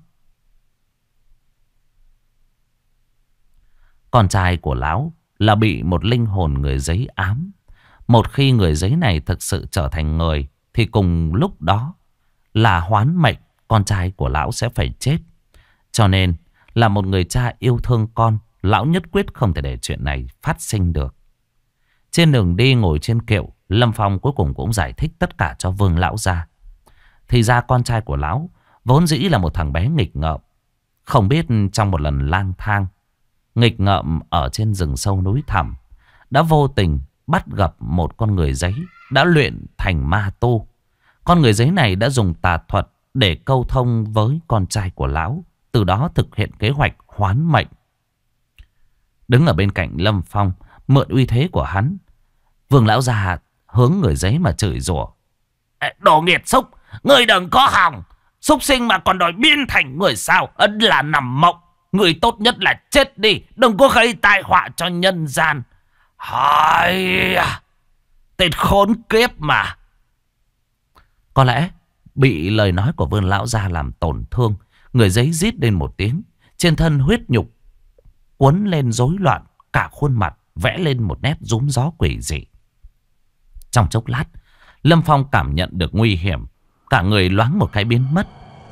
Con trai của lão là bị một linh hồn người giấy ám. Một khi người giấy này thực sự trở thành người, thì cùng lúc đó là hoán mệnh con trai của lão sẽ phải chết. Cho nên là một người cha yêu thương con, lão nhất quyết không thể để chuyện này phát sinh được. Trên đường đi ngồi trên kiệu, Lâm Phong cuối cùng cũng giải thích tất cả cho Vương lão ra. Thì ra con trai của lão vốn dĩ là một thằng bé nghịch ngợm. Không biết trong một lần lang thang nghịch ngợm ở trên rừng sâu núi thẳm, đã vô tình bắt gặp một con người giấy đã luyện thành ma tu. Con người giấy này đã dùng tà thuật để câu thông với con trai của lão, từ đó thực hiện kế hoạch hoán mệnh. Đứng ở bên cạnh Lâm Phong, mượn uy thế của hắn, Vương lão già hướng người giấy mà chửi rủa. Đồ nghiệt xúc, ngươi đừng có hòng. Xúc sinh mà còn đòi biến thành người sao? Ấn là nằm mộng. Người tốt nhất là chết đi, đừng có gây tai họa cho nhân gian. Hay à, tên khốn kiếp mà. Có lẽ bị lời nói của Vương lão già làm tổn thương, người giấy rít lên một tiếng. Trên thân huyết nhục cuốn lên rối loạn, cả khuôn mặt vẽ lên một nét rúm gió quỷ dị. Trong chốc lát, Lâm Phong cảm nhận được nguy hiểm, cả người loáng một cái biến mất.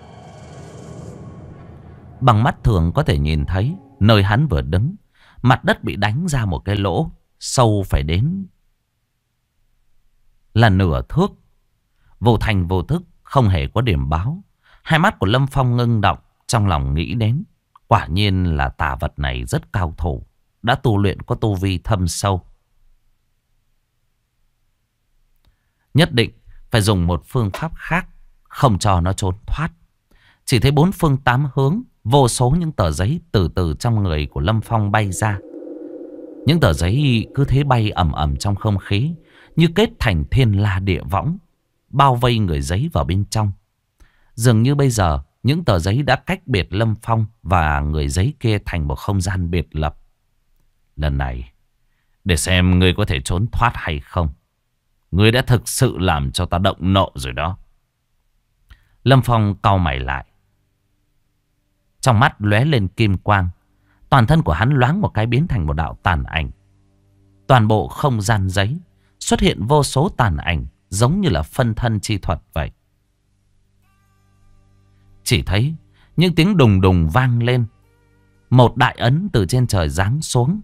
Bằng mắt thường có thể nhìn thấy, nơi hắn vừa đứng, mặt đất bị đánh ra một cái lỗ sâu phải đến là nửa thước. Vô thành vô thức, không hề có điểm báo. Hai mắt của Lâm Phong ngưng động, trong lòng nghĩ đến, quả nhiên là tà vật này rất cao thủ, đã tu luyện có tu vi thâm sâu. Nhất định phải dùng một phương pháp khác, không cho nó trốn thoát. Chỉ thấy bốn phương tám hướng, vô số những tờ giấy từ từ trong người của Lâm Phong bay ra. Những tờ giấy cứ thế bay ầm ầm trong không khí, như kết thành thiên la địa võng, bao vây người giấy vào bên trong. Dường như bây giờ, những tờ giấy đã cách biệt Lâm Phong và người giấy kia thành một không gian biệt lập. Lần này, để xem ngươi có thể trốn thoát hay không. Ngươi đã thực sự làm cho ta động nộ rồi đó. Lâm Phong cau mày lại. Trong mắt lóe lên kim quang. Toàn thân của hắn loáng một cái biến thành một đạo tàn ảnh. Toàn bộ không gian giấy xuất hiện vô số tàn ảnh giống như là phân thân chi thuật vậy. Chỉ thấy những tiếng đùng đùng vang lên. Một đại ấn từ trên trời giáng xuống.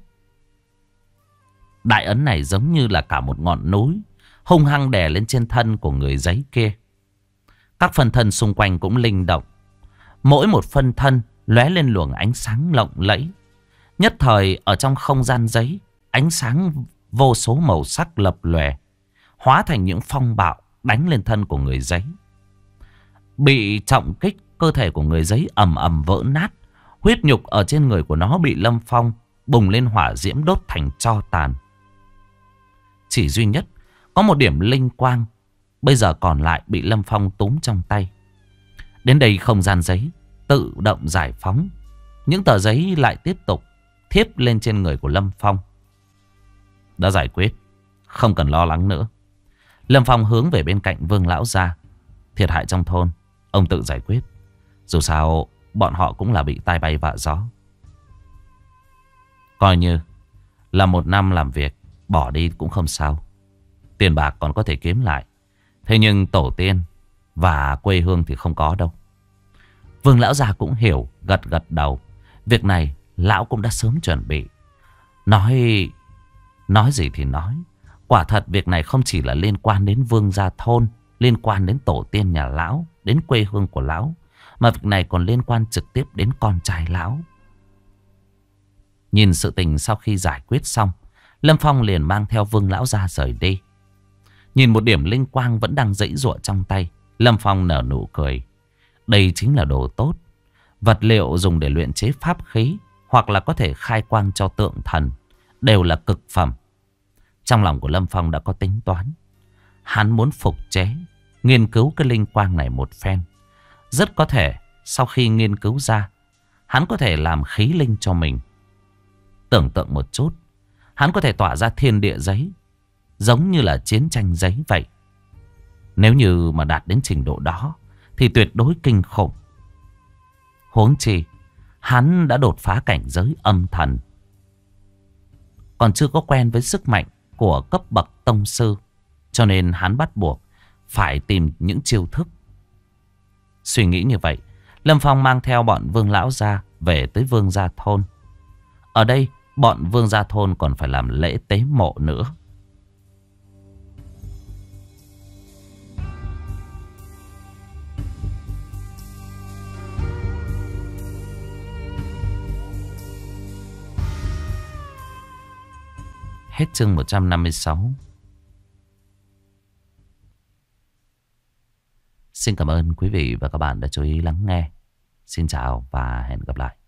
Đại ấn này giống như là cả một ngọn núi hung hăng đè lên trên thân của người giấy kia. Các phân thân xung quanh cũng linh động. Mỗi một phân thân lóe lên luồng ánh sáng lộng lẫy. Nhất thời ở trong không gian giấy, ánh sáng vô số màu sắc lập lòe, hóa thành những phong bạo đánh lên thân của người giấy. Bị trọng kích, cơ thể của người giấy ầm ầm vỡ nát. Huyết nhục ở trên người của nó bị Lâm Phong bùng lên hỏa diễm đốt thành tro tàn. Chỉ duy nhất có một điểm linh quang bây giờ còn lại bị Lâm Phong túm trong tay. Đến đây không gian giấy tự động giải phóng. Những tờ giấy lại tiếp tục thiếp lên trên người của Lâm Phong. Đã giải quyết, không cần lo lắng nữa. Lâm Phong hướng về bên cạnh Vương lão gia. Thiệt hại trong thôn ông tự giải quyết. Dù sao bọn họ cũng là bị tai bay vạ gió. Coi như là một năm làm việc bỏ đi cũng không sao. Tiền bạc còn có thể kiếm lại. Thế nhưng tổ tiên và quê hương thì không có đâu. Vương lão già cũng hiểu, gật gật đầu. Việc này lão cũng đã sớm chuẩn bị. Nói gì thì nói. Quả thật việc này không chỉ là liên quan đến Vương gia thôn, liên quan đến tổ tiên nhà lão, đến quê hương của lão, mà việc này còn liên quan trực tiếp đến con trai lão. Nhìn sự tình sau khi giải quyết xong, Lâm Phong liền mang theo Vương lão gia rời đi. Nhìn một điểm linh quang vẫn đang giãy giụa trong tay, Lâm Phong nở nụ cười. Đây chính là đồ tốt, vật liệu dùng để luyện chế pháp khí hoặc là có thể khai quang cho tượng thần, đều là cực phẩm. Trong lòng của Lâm Phong đã có tính toán. Hắn muốn phục chế, nghiên cứu cái linh quang này một phen. Rất có thể sau khi nghiên cứu ra, hắn có thể làm khí linh cho mình. Tưởng tượng một chút, hắn có thể tỏa ra thiên địa giấy, giống như là chiến tranh giấy vậy. Nếu như mà đạt đến trình độ đó thì tuyệt đối kinh khủng. Huống chi hắn đã đột phá cảnh giới âm thần, còn chưa có quen với sức mạnh của cấp bậc tông sư, cho nên hắn bắt buộc phải tìm những chiêu thức. Suy nghĩ như vậy, Lâm Phong mang theo bọn Vương lão gia về tới Vương gia thôn. Ở đây bọn Vương gia thôn còn phải làm lễ tế mộ nữa. Hết chương 156. Xin cảm ơn quý vị và các bạn đã chú ý lắng nghe. Xin chào và hẹn gặp lại.